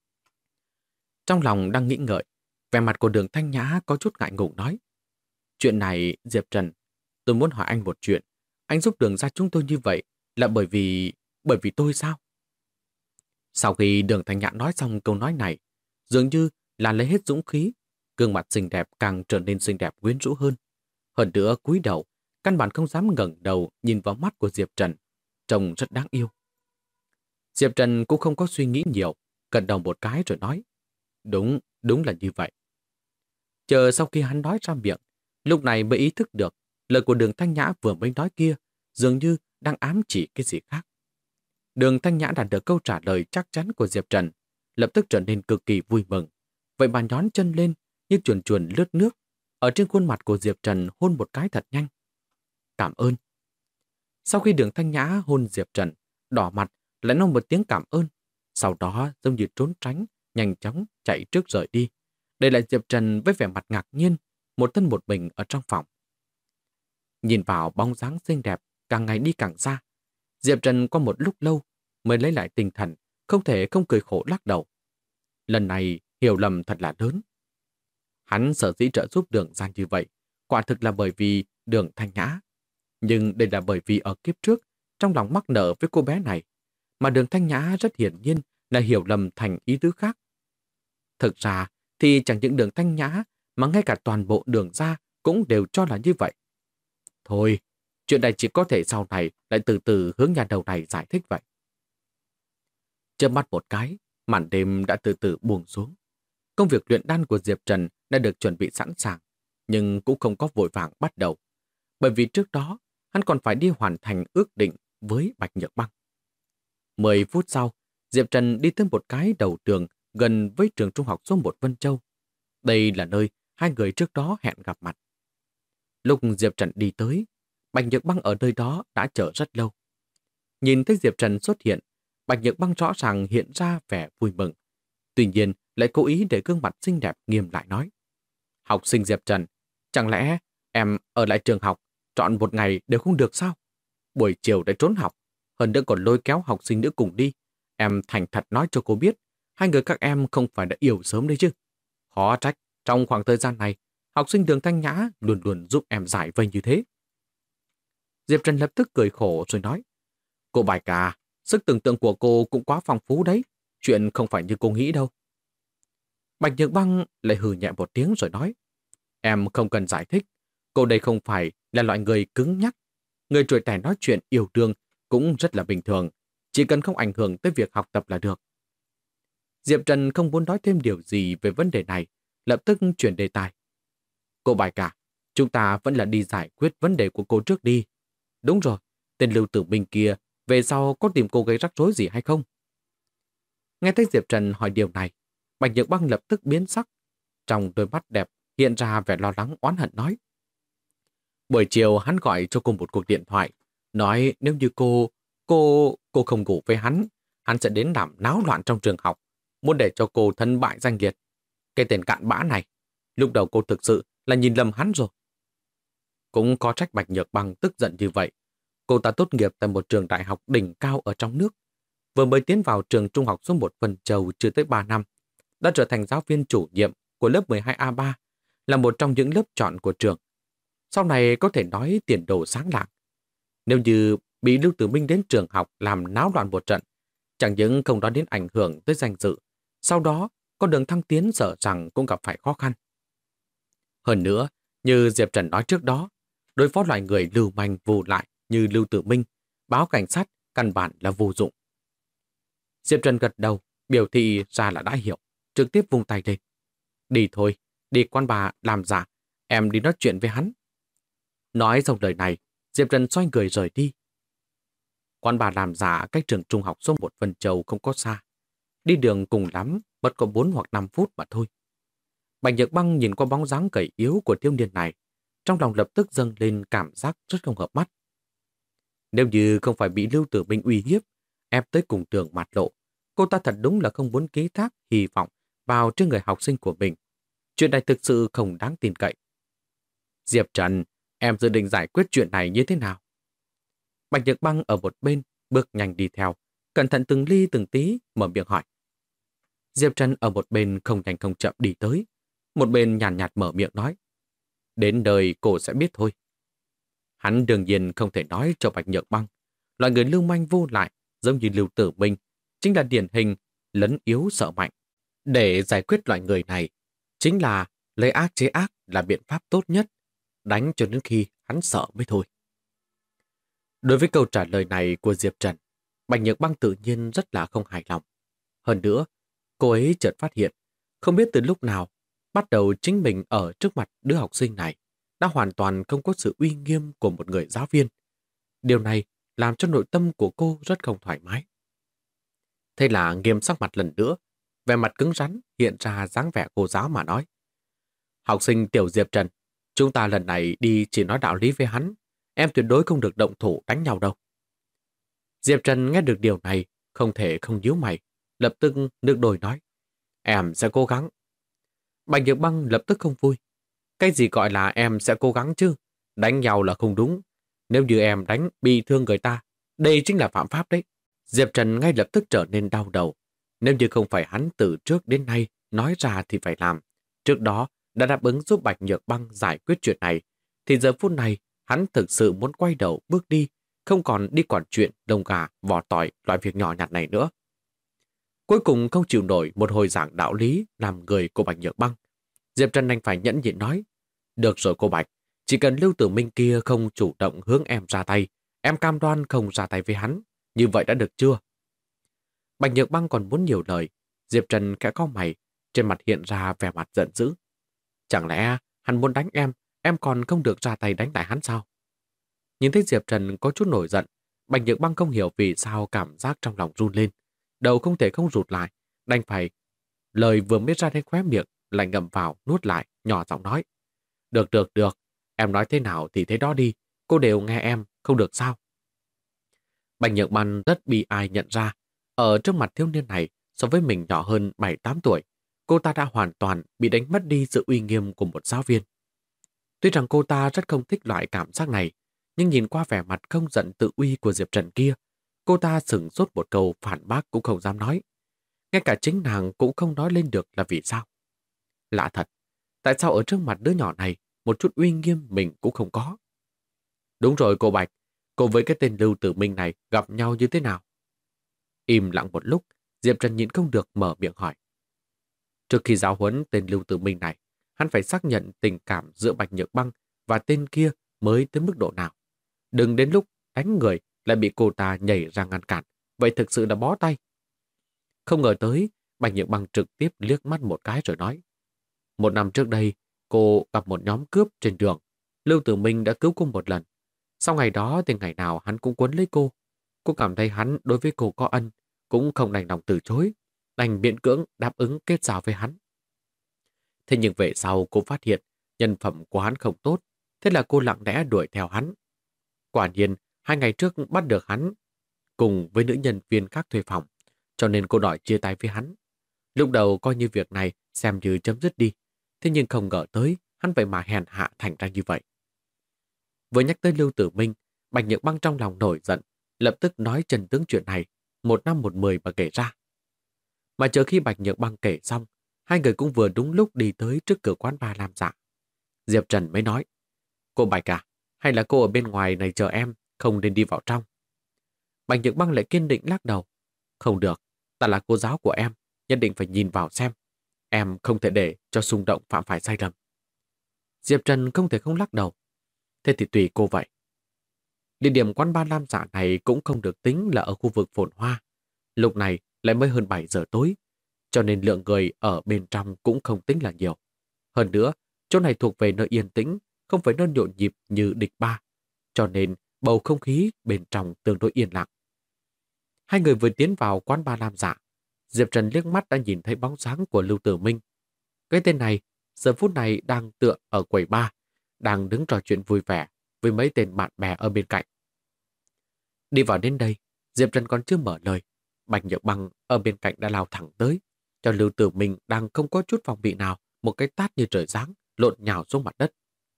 Speaker 1: Trong lòng đang nghĩ ngợi, vẻ mặt của Đường Thanh Nhã có chút ngại ngùng nói. Chuyện này, Diệp Trần, tôi muốn hỏi anh một chuyện. Anh giúp Đường ra chúng tôi như vậy là bởi vì tôi sao? Sau khi Đường Thanh Nhã nói xong câu nói này, dường như là lấy hết dũng khí, gương mặt xinh đẹp càng trở nên xinh đẹp quyến rũ hơn. Hơn nữa cúi đầu, căn bản không dám ngẩng đầu nhìn vào mắt của Diệp Trần, trông rất đáng yêu. Diệp Trần cũng không có suy nghĩ nhiều, gật đầu một cái rồi nói. Đúng là như vậy. Chờ sau khi hắn nói ra miệng, lúc này mới ý thức được lời của Đường Thanh Nhã vừa mới nói kia dường như đang ám chỉ cái gì khác. Đường Thanh Nhã đạt được câu trả lời chắc chắn của Diệp Trần, lập tức trở nên cực kỳ vui mừng. Vậy mà nhón chân lên như chuồn chuồn lướt nước, ở trên khuôn mặt của Diệp Trần hôn một cái thật nhanh. Cảm ơn. Sau khi Đường Thanh Nhã hôn Diệp Trần, đỏ mặt lại nói một tiếng cảm ơn, sau đó giống như trốn tránh, nhanh chóng chạy trước rời đi. Để lại Diệp Trần với vẻ mặt ngạc nhiên, một thân một mình ở trong phòng. Nhìn vào bóng dáng xinh đẹp càng ngày đi càng xa, Diệp Trần qua một lúc lâu mới lấy lại tinh thần, không thể không cười khổ lắc đầu. Lần này hiểu lầm thật là lớn. Hắn sở dĩ trợ giúp Đường ra như vậy, quả thực là bởi vì Đường Thanh Nhã. Nhưng đây là bởi vì ở kiếp trước, trong lòng mắc nợ với cô bé này, mà Đường Thanh Nhã rất hiển nhiên là hiểu lầm thành ý tứ khác. Thực ra thì chẳng những Đường Thanh Nhã mà ngay cả toàn bộ Đường ra cũng đều cho là như vậy. Thôi, chuyện này chỉ có thể sau này lại từ từ hướng nhà đầu này giải thích vậy. Chớp mắt một cái, màn đêm đã từ từ buông xuống. Công việc luyện đan của Diệp Trần đã được chuẩn bị sẵn sàng, nhưng cũng không có vội vàng bắt đầu. Bởi vì trước đó, hắn còn phải đi hoàn thành ước định với Bạch Nhược Băng. 10 phút sau, Diệp Trần đi tới một cái đầu đường gần với trường trung học số 1 Vân Châu. Đây là nơi hai người trước đó hẹn gặp mặt. Lúc Diệp Trần đi tới, Bạch Nhược Băng ở nơi đó đã chờ rất lâu. Nhìn thấy Diệp Trần xuất hiện, Bạch Nhược Băng rõ ràng hiện ra vẻ vui mừng. Tuy nhiên, lại cố ý để gương mặt xinh đẹp nghiêm lại nói. Học sinh Diệp Trần, chẳng lẽ em ở lại trường học trọn một ngày đều không được sao? Buổi chiều đã trốn học, hơn nữa còn lôi kéo học sinh nữa cùng đi. Em thành thật nói cho cô biết, hai người các em không phải đã yêu sớm đấy chứ. Khó trách, trong khoảng thời gian này, học sinh Đường Thanh Nhã luôn luôn giúp em giải vây như thế. Diệp Trần lập tức cười khổ rồi nói. Cô Bạch à, sức tưởng tượng của cô cũng quá phong phú đấy. Chuyện không phải như cô nghĩ đâu. Bạch Nhược Băng lại hừ nhẹ một tiếng rồi nói. Em không cần giải thích. Cô đây không phải là loại người cứng nhắc. Người tuổi trẻ nói chuyện yêu đương cũng rất là bình thường. Chỉ cần không ảnh hưởng tới việc học tập là được. Diệp Trần không muốn nói thêm điều gì về vấn đề này, lập tức chuyển đề tài. Cô Bạch à, chúng ta vẫn là đi giải quyết vấn đề của cô trước đi. Đúng rồi, tên Lưu Tử Minh kia về sau có tìm cô gây rắc rối gì hay không? Nghe thấy Diệp Trần hỏi điều này, Bạch Nhược Băng lập tức biến sắc. Trong đôi mắt đẹp hiện ra vẻ lo lắng oán hận nói. Buổi chiều hắn gọi cho cô một cuộc điện thoại, nói nếu như cô không ngủ với hắn sẽ đến làm náo loạn trong trường học, muốn để cho cô thân bại danh liệt. Cái tên cặn bã này, lúc đầu cô thực sự là nhìn lầm hắn rồi. Cũng có trách Bạch Nhược Băng tức giận như vậy. Cô ta tốt nghiệp tại một trường đại học đỉnh cao ở trong nước, vừa mới tiến vào trường trung học số 1 Vân Châu chưa tới 3 năm, đã trở thành giáo viên chủ nhiệm của lớp 12A3, là một trong những lớp chọn của trường. Sau này có thể nói tiền đồ sáng lạng. Nếu như bị Lưu Tử Minh đến trường học làm náo loạn một trận, chẳng những không nói đến ảnh hưởng tới danh dự, sau đó con đường thăng tiến sợ rằng cũng gặp phải khó khăn. Hơn nữa, như Diệp Trần nói trước đó, đối phó loại người lưu manh vô lại như Lưu Tử Minh, báo cảnh sát căn bản là vô dụng. Diệp Trần gật đầu, biểu thị ra là đã hiểu, trực tiếp vung tay lên. Đi thôi, đi quan bà làm giả, em đi nói chuyện với hắn. Nói xong lời này, Diệp Trần xoay người rời đi. Quan bà làm giả cách trường trung học số 1 Vân Châu không có xa. Đi đường cùng lắm, mất có 4 hoặc 5 phút mà thôi. Bạch Nhược Băng nhìn qua bóng dáng gầy yếu của thiếu niên này, trong lòng lập tức dâng lên cảm giác rất không hợp mắt. Nếu như không phải bị Lưu Tử Minh uy hiếp, ép tới cùng tường mặt lộ, cô ta thật đúng là không muốn ký thác hy vọng vào trên người học sinh của mình. Chuyện này thực sự không đáng tin cậy. Diệp Trần, em dự định giải quyết chuyện này như thế nào? Bạch Nhược Băng ở một bên, bước nhanh đi theo, cẩn thận từng ly từng tí, mở miệng hỏi. Diệp Trần ở một bên không nhanh không chậm đi tới, một bên nhàn nhạt mở miệng nói. Đến đời cô sẽ biết thôi. Hắn đương nhiên không thể nói cho Bạch Nhược Băng. Loại người lưu manh vô lại, giống như Lưu Tử Minh, chính là điển hình lấn yếu sợ mạnh. Để giải quyết loại người này, chính là lấy ác chế ác là biện pháp tốt nhất, đánh cho đến khi hắn sợ mới thôi. Đối với câu trả lời này của Diệp Trần, Bạch Nhược Băng tự nhiên rất là không hài lòng. Hơn nữa, cô ấy chợt phát hiện, không biết từ lúc nào, bắt đầu chính mình ở trước mặt đứa học sinh này đã hoàn toàn không có sự uy nghiêm của một người giáo viên. Điều này làm cho nội tâm của cô rất không thoải mái. Thế là nghiêm sắc mặt lần nữa, vẻ mặt cứng rắn hiện ra dáng vẻ cô giáo mà nói. Học sinh tiểu Diệp Trần, chúng ta lần này đi chỉ nói đạo lý với hắn, em tuyệt đối không được động thủ đánh nhau đâu. Diệp Trần nghe được điều này, không thể không nhíu mày, lập tức nước đôi nói. Em sẽ cố gắng. Bạch Nhược Băng lập tức không vui. Cái gì gọi là em sẽ cố gắng chứ? Đánh nhau là không đúng. Nếu như em đánh bị thương người ta, đây chính là phạm pháp đấy. Diệp Trần ngay lập tức trở nên đau đầu. Nếu như không phải hắn từ trước đến nay nói ra thì phải làm. Trước đó đã đáp ứng giúp Bạch Nhược Băng giải quyết chuyện này, thì giờ phút này hắn thực sự muốn quay đầu bước đi, không còn đi quản chuyện đồng gà, vỏ tỏi loại việc nhỏ nhặt này nữa. Cuối cùng không chịu nổi một hồi giảng đạo lý làm người của Bạch Nhược Băng. Diệp Trần đành phải nhẫn nhịn nói. Được rồi cô Bạch, chỉ cần Lưu Tử Minh kia không chủ động hướng em ra tay, em cam đoan không ra tay với hắn. Như vậy đã được chưa? Bạch Nhược Băng còn muốn nhiều lời. Diệp Trần khẽ cau mày, trên mặt hiện ra vẻ mặt giận dữ. Chẳng lẽ hắn muốn đánh em còn không được ra tay đánh lại hắn sao? Nhìn thấy Diệp Trần có chút nổi giận, Bạch Nhược Băng không hiểu vì sao cảm giác trong lòng run lên. Đầu không thể không rụt lại, đành phải. Lời vừa mới ra đến khóe miệng, lại ngậm vào, nuốt lại, nhỏ giọng nói. Được, em nói thế nào thì thế đó đi, cô đều nghe em, không được sao? Bạch Nhược Băng rất bị ai nhận ra, ở trước mặt thiếu niên này, so với mình nhỏ hơn 7-8 tuổi, cô ta đã hoàn toàn bị đánh mất đi sự uy nghiêm của một giáo viên. Tuy rằng cô ta rất không thích loại cảm giác này, nhưng nhìn qua vẻ mặt không giận tự uy của Diệp Trần kia, cô ta sửng sốt một câu phản bác cũng không dám nói. Ngay cả chính nàng cũng không nói lên được là vì sao. Lạ thật, tại sao ở trước mặt đứa nhỏ này một chút uy nghiêm mình cũng không có? Đúng rồi cô Bạch, cô với cái tên Lưu Tử Minh này gặp nhau như thế nào? Im lặng một lúc, Diệp Trần nhịn không được mở miệng hỏi. Trước khi giáo huấn tên Lưu Tử Minh này, hắn phải xác nhận tình cảm giữa Bạch Nhược Băng và tên kia mới tới mức độ nào. Đừng đến lúc đánh người lại bị cô ta nhảy ra ngăn cản, vậy thực sự là bó tay. Không ngờ tới, Bạch Nhược Băng trực tiếp liếc mắt một cái rồi nói. 1 năm trước đây, cô gặp một nhóm cướp trên đường. Lưu Tử Minh đã cứu cô một lần. Sau ngày đó thì ngày nào hắn cũng quấn lấy cô. Cô cảm thấy hắn đối với cô có ân, cũng không đành lòng từ chối, đành miễn cưỡng đáp ứng kết giao với hắn. Thế nhưng về sau cô phát hiện nhân phẩm của hắn không tốt, thế là cô lặng lẽ đuổi theo hắn. Quả nhiên, 2 ngày trước bắt được hắn cùng với nữ nhân viên khác thuê phòng, cho nên cô đòi chia tay với hắn. Lúc đầu coi như việc này xem như chấm dứt đi, thế nhưng không ngờ tới hắn vậy mà hèn hạ thành ra như vậy. Vừa nhắc tới Lưu Tử Minh, Bạch Nhược Băng trong lòng nổi giận, lập tức nói chân tướng chuyện này, 1 năm 1 mười mà kể ra. Mà chờ khi Bạch Nhược Băng kể xong, Hai người cũng vừa đúng lúc đi tới trước cửa quán bar Lam Dạ. Diệp Trần mới nói, cô Bạch à, hay là cô ở bên ngoài này chờ em, không nên đi vào trong. Bạch Nhược Băng lại kiên định lắc đầu. Không được, ta là cô giáo của em, nhất định phải nhìn vào xem. Em không thể để cho xung động phạm phải sai lầm. Diệp Trần không thể không lắc đầu. Thế thì tùy cô vậy. Địa điểm quán bar Lam Dạ này cũng không được tính là ở khu vực phồn hoa. Lúc này lại mới hơn 7 giờ tối, cho nên lượng người ở bên trong cũng không tính là nhiều. Hơn nữa, chỗ này thuộc về nơi yên tĩnh, không phải nơi nhộn nhịp như địch ba, cho nên bầu không khí bên trong tương đối yên lặng. Hai người vừa tiến vào quán bar Lam Dạ, Diệp Trần liếc mắt đã nhìn thấy bóng dáng của Lưu Tử Minh. Cái tên này, giờ phút này đang tựa ở quầy bar, đang đứng trò chuyện vui vẻ với mấy tên bạn bè ở bên cạnh. Đi vào đến đây, Diệp Trần còn chưa mở lời. Bạch Nhược Băng ở bên cạnh đã lao thẳng tới, cho Lưu Tử Minh đang không có chút phòng bị nào, một cái tát như trời giáng, lộn nhào xuống mặt đất.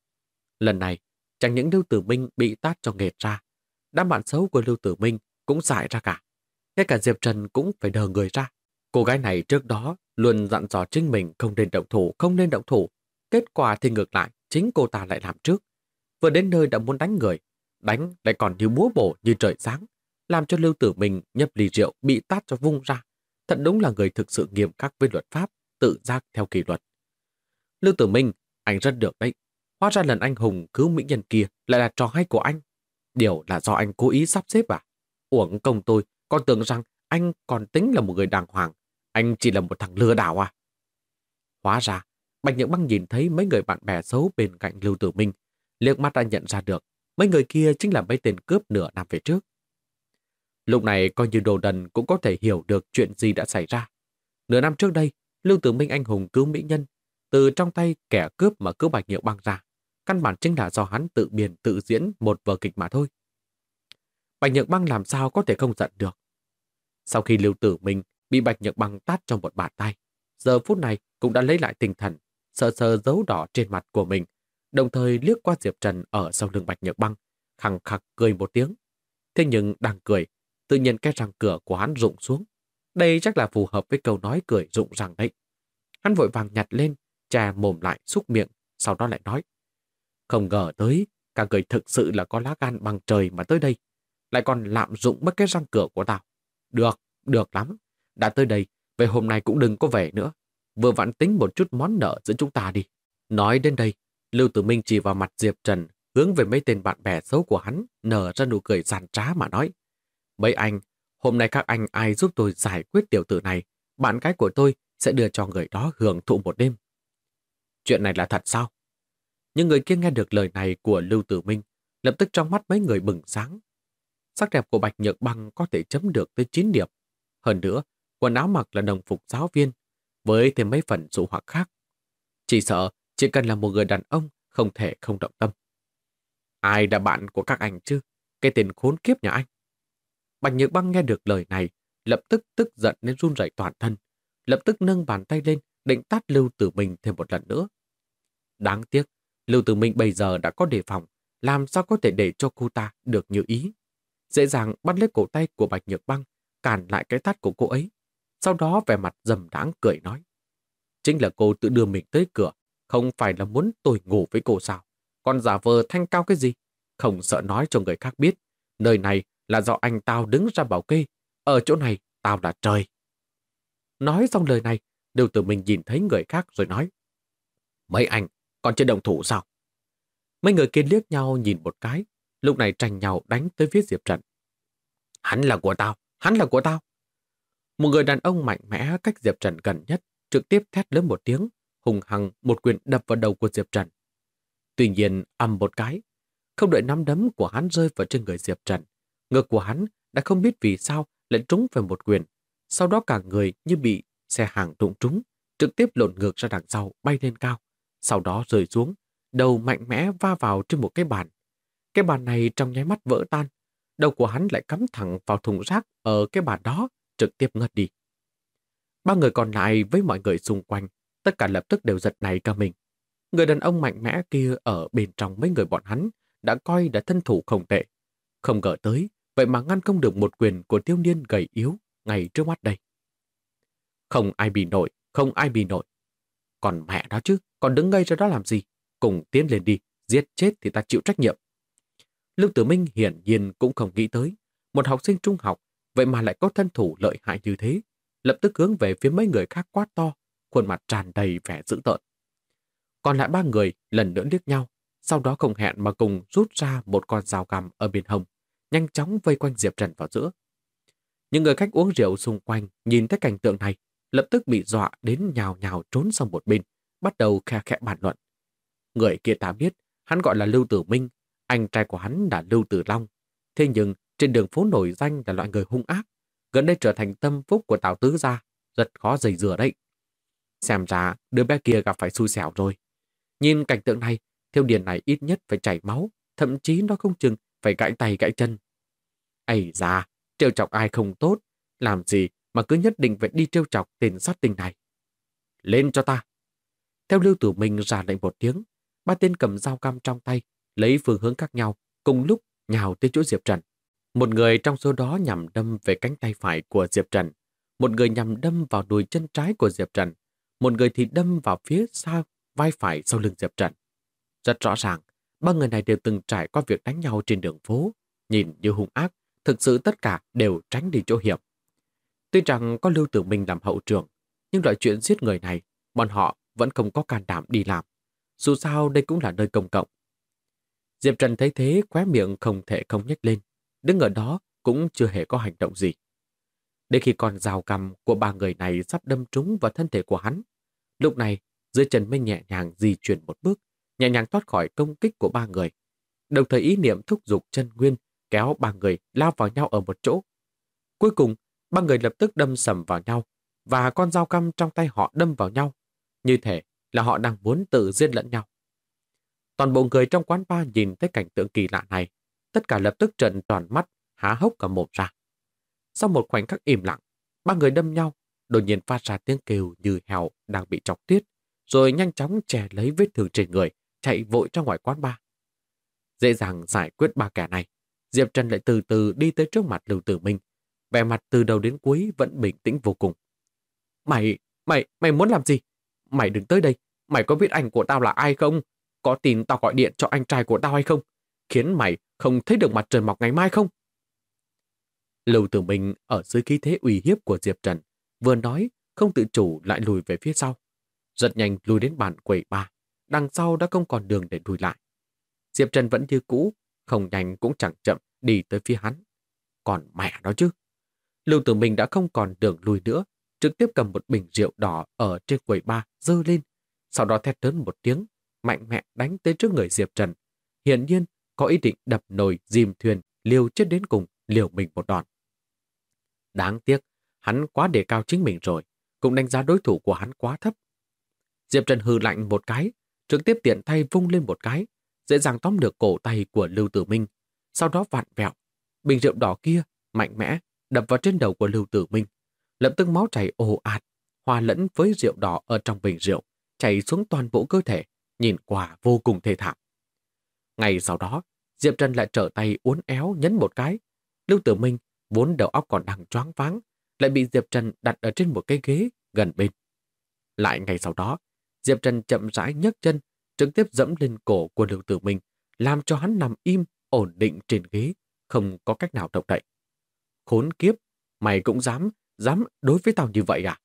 Speaker 1: Lần này, chẳng những Lưu Tử Minh bị tát cho nghẹt ra, đám bạn xấu của Lưu Tử Minh cũng dại ra cả. Ngay cả Diệp Trần cũng phải đờ người ra. Cô gái này trước đó luôn dặn dò chính mình không nên động thủ, không nên động thủ. Kết quả thì ngược lại, chính cô ta lại làm trước. Vừa đến nơi đã muốn đánh người, đánh lại còn như búa bổ như trời sáng, làm cho Lưu Tử Minh nhấp ly rượu bị tát cho vung ra. Thật đúng là người thực sự nghiêm khắc với luật pháp, tự giác theo kỷ luật. Lưu Tử Minh, anh rất được đấy. Hóa ra lần anh hùng cứu mỹ nhân kia lại là trò hay của anh. Điều là do anh cố ý sắp xếp à? Uổng công tôi, còn tưởng rằng anh còn tính là một người đàng hoàng. Anh chỉ là một thằng lừa đảo à? Hóa ra, Bạch Nhược Băng nhìn thấy mấy người bạn bè xấu bên cạnh Lưu Tử Minh, liếc mắt đã nhận ra được mấy người kia chính là mấy tên cướp nửa năm về trước. Lúc này coi như đồ đần cũng có thể hiểu được chuyện gì đã xảy ra. Nửa năm trước đây, Lưu Tử Minh anh hùng cứu mỹ nhân, từ trong tay kẻ cướp mà cứu Bạch Nhược Băng ra. Căn bản chính là do hắn tự biên tự diễn một vở kịch mà thôi. Bạch Nhược Băng làm sao có thể không giận được. Sau khi Lưu Tử Minh bị Bạch Nhược Băng tát trong một bàn tay, giờ phút này cũng đã lấy lại tinh thần, sờ sờ dấu đỏ trên mặt của mình, đồng thời liếc qua Diệp Trần ở sau lưng Bạch Nhược Băng, khằng khặc cười một tiếng. Thế nhưng đang cười, tự nhiên cái răng cửa của hắn rụng xuống. Đây chắc là phù hợp với câu nói cười rụng răng đấy. Hắn vội vàng nhặt lên, chà mồm lại xúc miệng, sau đó lại nói. Không ngờ tới, cả người thực sự là có lá gan bằng trời mà tới đây, lại còn lạm dụng mất cái răng cửa của tao. Được, được lắm. Đã tới đây, vậy hôm nay cũng đừng có về nữa. Vừa vặn tính một chút món nợ giữa chúng ta đi. Nói đến đây, Lưu Tử Minh chỉ vào mặt Diệp Trần, hướng về mấy tên bạn bè xấu của hắn, nở ra nụ cười giàn trá mà nói. Mấy anh, hôm nay các anh ai giúp tôi giải quyết tiểu tử này, bạn gái của tôi sẽ đưa cho người đó hưởng thụ một đêm. Chuyện này là thật sao? Nhưng người kia nghe được lời này của Lưu Tử Minh, lập tức trong mắt mấy người bừng sáng. Sắc đẹp của Bạch Nhược Băng có thể chấm được tới 9 điểm. Hơn nữa, quần áo mặc là đồng phục giáo viên, với thêm mấy phần dụ hoặc khác. Chỉ sợ, chỉ cần là một người đàn ông, không thể không động tâm. Ai là bạn của các anh chứ? Cái tên khốn kiếp nhà anh. Bạch Nhược Băng nghe được lời này, lập tức tức giận đến run rẩy toàn thân, lập tức nâng bàn tay lên, định tát Lưu Tử Minh thêm một lần nữa. Đáng tiếc, Lưu Tử Minh bây giờ đã có đề phòng, làm sao có thể để cho cô ta được như ý. Dễ dàng bắt lấy cổ tay của Bạch Nhược Băng, cản lại cái tát của cô ấy. Sau đó vẻ mặt dầm đãng cười nói. Chính là cô tự đưa mình tới cửa, không phải là muốn tôi ngủ với cô sao? Còn giả vờ thanh cao cái gì? Không sợ nói cho người khác biết. Nơi này là do anh tao đứng ra bảo kê. Ở chỗ này, tao là trời. Nói xong lời này, Lưu Tử Minh nhìn thấy người khác rồi nói. Mấy anh, còn chưa đồng thủ sao? Mấy người kia liếc nhau nhìn một cái, lúc này tranh nhau đánh tới phía Diệp Trần. Hắn là của tao, hắn là của tao. Một người đàn ông mạnh mẽ cách Diệp Trần gần nhất, trực tiếp thét lớn một tiếng, hùng hăng một quyền đập vào đầu của Diệp Trần. Tuy nhiên, ầm một cái, không đợi nắm đấm của hắn rơi vào trên người Diệp Trần, ngực của hắn đã không biết vì sao lại trúng phải một quyền. Sau đó cả người như bị xe hàng đụng trúng, trực tiếp lộn ngược ra đằng sau bay lên cao. Sau đó rơi xuống, đầu mạnh mẽ va vào trên một cái bàn. Cái bàn này trong nháy mắt vỡ tan, đầu của hắn lại cắm thẳng vào thùng rác ở cái bàn đó, trực tiếp ngất đi. Ba người còn lại với mọi người xung quanh, tất cả lập tức đều giật nảy cả mình. Người đàn ông mạnh mẽ kia ở bên trong mấy người bọn hắn đã coi đã thân thủ không tệ. Không ngờ tới, vậy mà ngăn không được một quyền của thiếu niên gầy yếu ngay trước mắt đây. Không ai bị nổi, không ai bị nổi. Còn mẹ đó chứ, còn đứng ngây ra đó làm gì? Cùng tiến lên đi, giết chết thì ta chịu trách nhiệm. Lưu Tử Minh hiển nhiên cũng không nghĩ tới, một học sinh trung học vậy mà lại có thân thủ lợi hại như thế, lập tức hướng về phía mấy người khác quát to, khuôn mặt tràn đầy vẻ dữ tợn. Còn lại ba người lần nữa liếc nhau, sau đó không hẹn mà cùng rút ra một con dao găm ở bên hông, nhanh chóng vây quanh Diệp Trần vào giữa. Những người khách uống rượu xung quanh nhìn thấy cảnh tượng này, lập tức bị dọa đến nhào nhào trốn sang một bên, bắt đầu khe khẽ bàn luận. Người kia ta biết, hắn gọi là Lưu Tử Minh, anh trai của hắn là Lưu Tử Long. Thế nhưng trên đường phố nổi danh là loại người hung ác, gần đây trở thành tâm phúc của Tào Tứ gia, rất khó dày dừa đấy. Xem ra đứa bé kia gặp phải xui xẻo rồi. Nhìn cảnh tượng này, Thiếu Điền này ít nhất phải chảy máu, thậm chí nó không chừng phải gãy tay gãy chân. Ây da, trêu chọc ai không tốt, làm gì mà cứ nhất định phải đi trêu chọc tên sát tinh này. Lên cho ta. Theo Lưu Tử Minh ra lệnh một tiếng, ba tên cầm dao găm trong tay, lấy phương hướng khác nhau, cùng lúc nhào tới chỗ Diệp Trần. Một người trong số đó nhằm đâm về cánh tay phải của Diệp Trần, một người nhằm đâm vào đùi chân trái của Diệp Trần, một người thì đâm vào phía sau vai phải sau lưng Diệp Trần. Rất rõ ràng, ba người này đều từng trải qua việc đánh nhau trên đường phố, nhìn như hung ác, thực sự tất cả đều tránh đi chỗ hiểm. Tuy rằng có Lưu Tử Minh làm hậu trưởng, nhưng loại chuyện giết người này, bọn họ vẫn không có can đảm đi làm. Dù sao đây cũng là nơi công cộng. Diệp Trần thấy thế khóe miệng không thể không nhếch lên, đứng ở đó cũng chưa hề có hành động gì. Đến khi con dao găm của ba người này sắp đâm trúng vào thân thể của hắn, lúc này dưới chân mới nhẹ nhàng di chuyển một bước, nhẹ nhàng thoát khỏi công kích của ba người, đồng thời ý niệm thúc giục chân nguyên kéo ba người lao vào nhau ở một chỗ. Cuối cùng, ba người lập tức đâm sầm vào nhau và con dao găm trong tay họ đâm vào nhau, như thể là họ đang muốn tự giết lẫn nhau. Toàn bộ người trong quán bar nhìn thấy cảnh tượng kỳ lạ này, tất cả lập tức trợn tròn mắt, há hốc cả mồm ra. Sau một khoảnh khắc im lặng, ba người đâm nhau, đột nhiên phát ra tiếng kêu như heo đang bị chọc tiết, rồi nhanh chóng chè lấy vết thương trên người, chạy vội ra ngoài quán bar. Dễ dàng giải quyết ba kẻ này, Diệp Trần lại từ từ đi tới trước mặt Lưu Tử Minh, vẻ mặt từ đầu đến cuối vẫn bình tĩnh vô cùng. Mày muốn làm gì? Mày đừng tới đây, mày có biết anh của tao là ai không? Có tin tao gọi điện cho anh trai của tao hay không? Khiến mày không thấy được mặt trời mọc ngày mai không? Lưu Tử Minh ở dưới khí thế uy hiếp của Diệp Trần, vừa nói, không tự chủ lại lùi về phía sau. Rất nhanh lùi đến bàn quầy bar, đằng sau đã không còn đường để lùi lại. Diệp Trần vẫn như cũ, không nhanh cũng chẳng chậm đi tới phía hắn. Còn mẹ nó chứ. Lưu Tử Minh đã không còn đường lùi nữa, trực tiếp cầm một bình rượu đỏ ở trên quầy bar giơ lên, sau đó thét lớn một tiếng, mạnh mẽ đánh tới trước người Diệp Trần. Hiển nhiên có ý định đập nồi dìm thuyền, liều chết đến cùng, liều mình một đòn. Đáng tiếc, hắn quá đề cao chính mình rồi, cũng đánh giá đối thủ của hắn quá thấp. Diệp Trần hừ lạnh một cái, trực tiếp tiện tay vung lên một cái, dễ dàng tóm được cổ tay của Lưu Tử Minh, sau đó vặn vẹo. Bình rượu đỏ kia mạnh mẽ đập vào trên đầu của Lưu Tử Minh, lập tức máu chảy ồ ạt, hòa lẫn với rượu đỏ ở trong bình rượu, chảy xuống toàn bộ cơ thể, nhìn qua vô cùng thê thảm. Ngay sau đó, Diệp Trần lại trở tay uốn éo nhấn một cái. Lưu Tử Minh vốn đầu óc còn đang choáng váng, lại bị Diệp Trần đặt ở trên một cái ghế gần bên. Lại ngay sau đó, Diệp Trần chậm rãi nhấc chân, trực tiếp dẫm lên cổ của Lưu Tử Minh, làm cho hắn nằm im, ổn định trên ghế, không có cách nào động đậy. Khốn kiếp, mày cũng dám đối với tao như vậy à?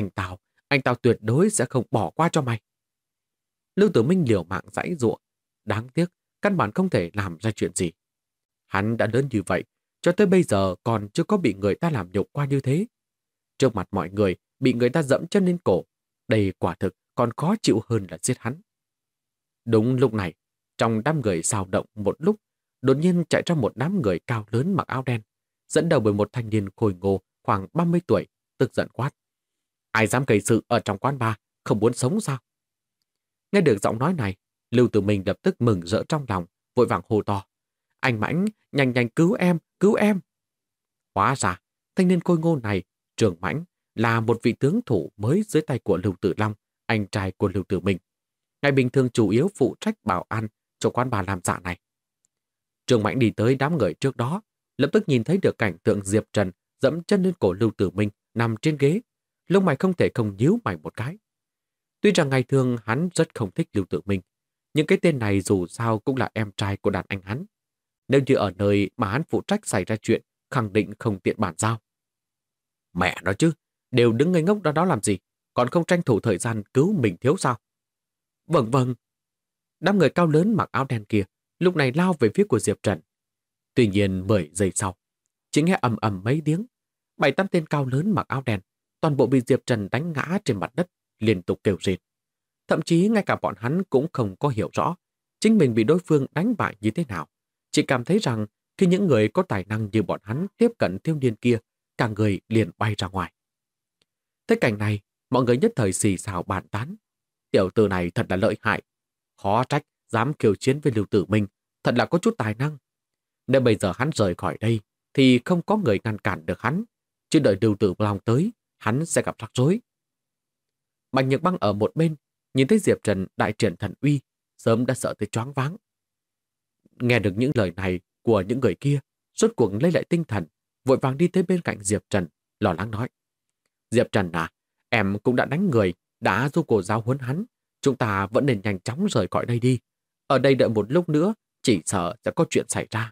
Speaker 1: Anh tao tuyệt đối sẽ không bỏ qua cho mày. Lưu Tử Minh liều mạng giãy giụa, đáng tiếc, căn bản không thể làm ra chuyện gì. Hắn đã lớn như vậy, cho tới bây giờ còn chưa có bị người ta làm nhục qua như thế. Trước mặt mọi người, bị người ta dẫm chân lên cổ, đây quả thực còn khó chịu hơn là giết hắn. Đúng lúc này, trong đám người xào động một lúc, đột nhiên chạy ra một đám người cao lớn mặc áo đen, dẫn đầu bởi một thanh niên khôi ngô khoảng 30 tuổi, tức giận quát. Ai dám gây sự ở trong quán bar, không muốn sống sao? Nghe được giọng nói này, Lưu Tử Minh lập tức mừng rỡ trong lòng, vội vàng hô to. Anh Mãnh, nhanh nhanh cứu em, cứu em! Hóa ra, thanh niên khôi ngô này, Trường Mãnh, là một vị tướng thủ mới dưới tay của Lưu Tử Long, anh trai của Lưu Tử Minh. Ngày bình thường chủ yếu phụ trách bảo an cho quán bar làm dạ này. Trường Mãnh đi tới đám người trước đó, lập tức nhìn thấy được cảnh tượng Diệp Trần dẫm chân lên cổ Lưu Tử Minh nằm trên ghế, lông mày không thể không nhíu mày một cái. Tuy rằng ngày thường hắn rất không thích Lưu Tử Minh, nhưng cái tên này dù sao cũng là em trai của đàn anh hắn. Nếu như ở nơi mà hắn phụ trách xảy ra chuyện, khẳng định không tiện bàn giao. Mẹ nói chứ, đều đứng ngây ngốc đó làm gì, còn không tranh thủ thời gian cứu mình thiếu sao? Vâng vâng. Đám người cao lớn mặc áo đen kia lúc này lao về phía của Diệp Trần. Tuy nhiên 10 giây sau, chỉ nghe ầm ầm mấy tiếng, 7-8 tên cao lớn mặc áo đen, toàn bộ bị Diệp Trần đánh ngã trên mặt đất, liên tục kêu rên. Thậm chí ngay cả bọn hắn cũng không có hiểu rõ chính mình bị đối phương đánh bại như thế nào. Chỉ cảm thấy rằng khi những người có tài năng như bọn hắn tiếp cận thiếu niên kia, cả người liền bay ra ngoài. Thế cảnh này, mọi người nhất thời xì xào bàn tán. Tiểu tử này thật là lợi hại. Khó trách, dám khiêu chiến với Lưu Tử Minh, thật là có chút tài năng. Nếu bây giờ hắn rời khỏi đây, thì không có người ngăn cản được hắn. Chứ đợi Lưu Tử Long tới, hắn sẽ gặp rắc rối. Bạch Nhược Băng ở một bên, nhìn thấy Diệp Trần đại triển thần uy, sớm đã sợ tới choáng váng. Nghe được những lời này của những người kia, rốt cuộc lấy lại tinh thần, vội vàng đi tới bên cạnh Diệp Trần, lo lắng nói. Diệp Trần à, em cũng đã đánh người, đã giúp cô giáo huấn hắn. Chúng ta vẫn nên nhanh chóng rời khỏi đây đi. Ở đây đợi một lúc nữa, chỉ sợ sẽ có chuyện xảy ra.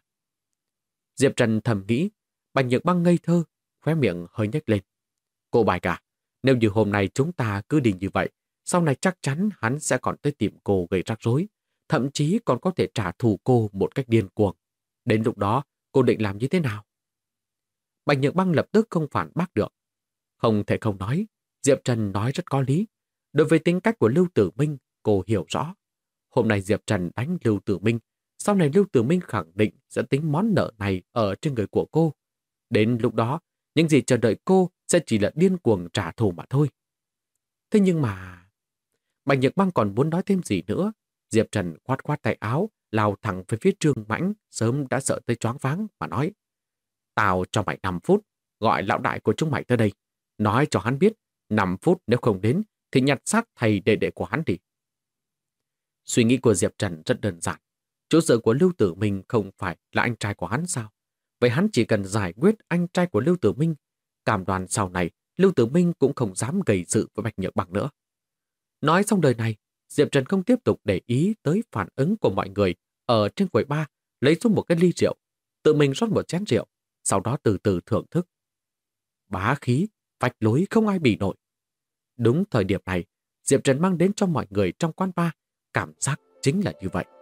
Speaker 1: Diệp Trần thầm nghĩ, Bạch Nhược Băng ngây thơ, khóe miệng hơi nhếch lên. Cô Bạch à, nếu như hôm nay chúng ta cứ đi như vậy, sau này chắc chắn hắn sẽ còn tới tìm cô gây rắc rối, thậm chí còn có thể trả thù cô một cách điên cuồng. Đến lúc đó, cô định làm như thế nào? Bạch Nhược Băng lập tức không phản bác được. Không thể không nói, Diệp Trần nói rất có lý. Đối với tính cách của Lưu Tử Minh, cô hiểu rõ. Hôm nay Diệp Trần đánh Lưu Tử Minh, sau này Lưu Tử Minh khẳng định sẽ tính món nợ này ở trên người của cô. Đến lúc đó, những gì chờ đợi cô sẽ chỉ là điên cuồng trả thù mà thôi. Thế nhưng mà... Bạch Nhược Băng còn muốn nói thêm gì nữa. Diệp Trần khoát khoát tay áo, lao thẳng về phía Trương Mãnh, sớm đã sợ tới choáng váng mà nói. Tao cho mày 5 phút, gọi lão đại của chúng mày tới đây. Nói cho hắn biết, 5 phút nếu không đến, thì nhặt xác thầy đệ của hắn đi. Suy nghĩ của Diệp Trần rất đơn giản. Chỗ dựa của Lưu Tử Minh không phải là anh trai của hắn sao? Vậy hắn chỉ cần giải quyết anh trai của Lưu Tử Minh. Cam đoan sau này, Lưu Tử Minh cũng không dám gây sự với Bạch Nhược Băng nữa. Nói xong đời này, Diệp Trần không tiếp tục để ý tới phản ứng của mọi người ở trên quầy bar, lấy xuống một cái ly rượu, tự mình rót một chén rượu, sau đó từ từ thưởng thức. Bá khí, vạch lối không ai bì nổi. Đúng thời điểm này, Diệp Trần mang đến cho mọi người trong quán bar cảm giác chính là như vậy.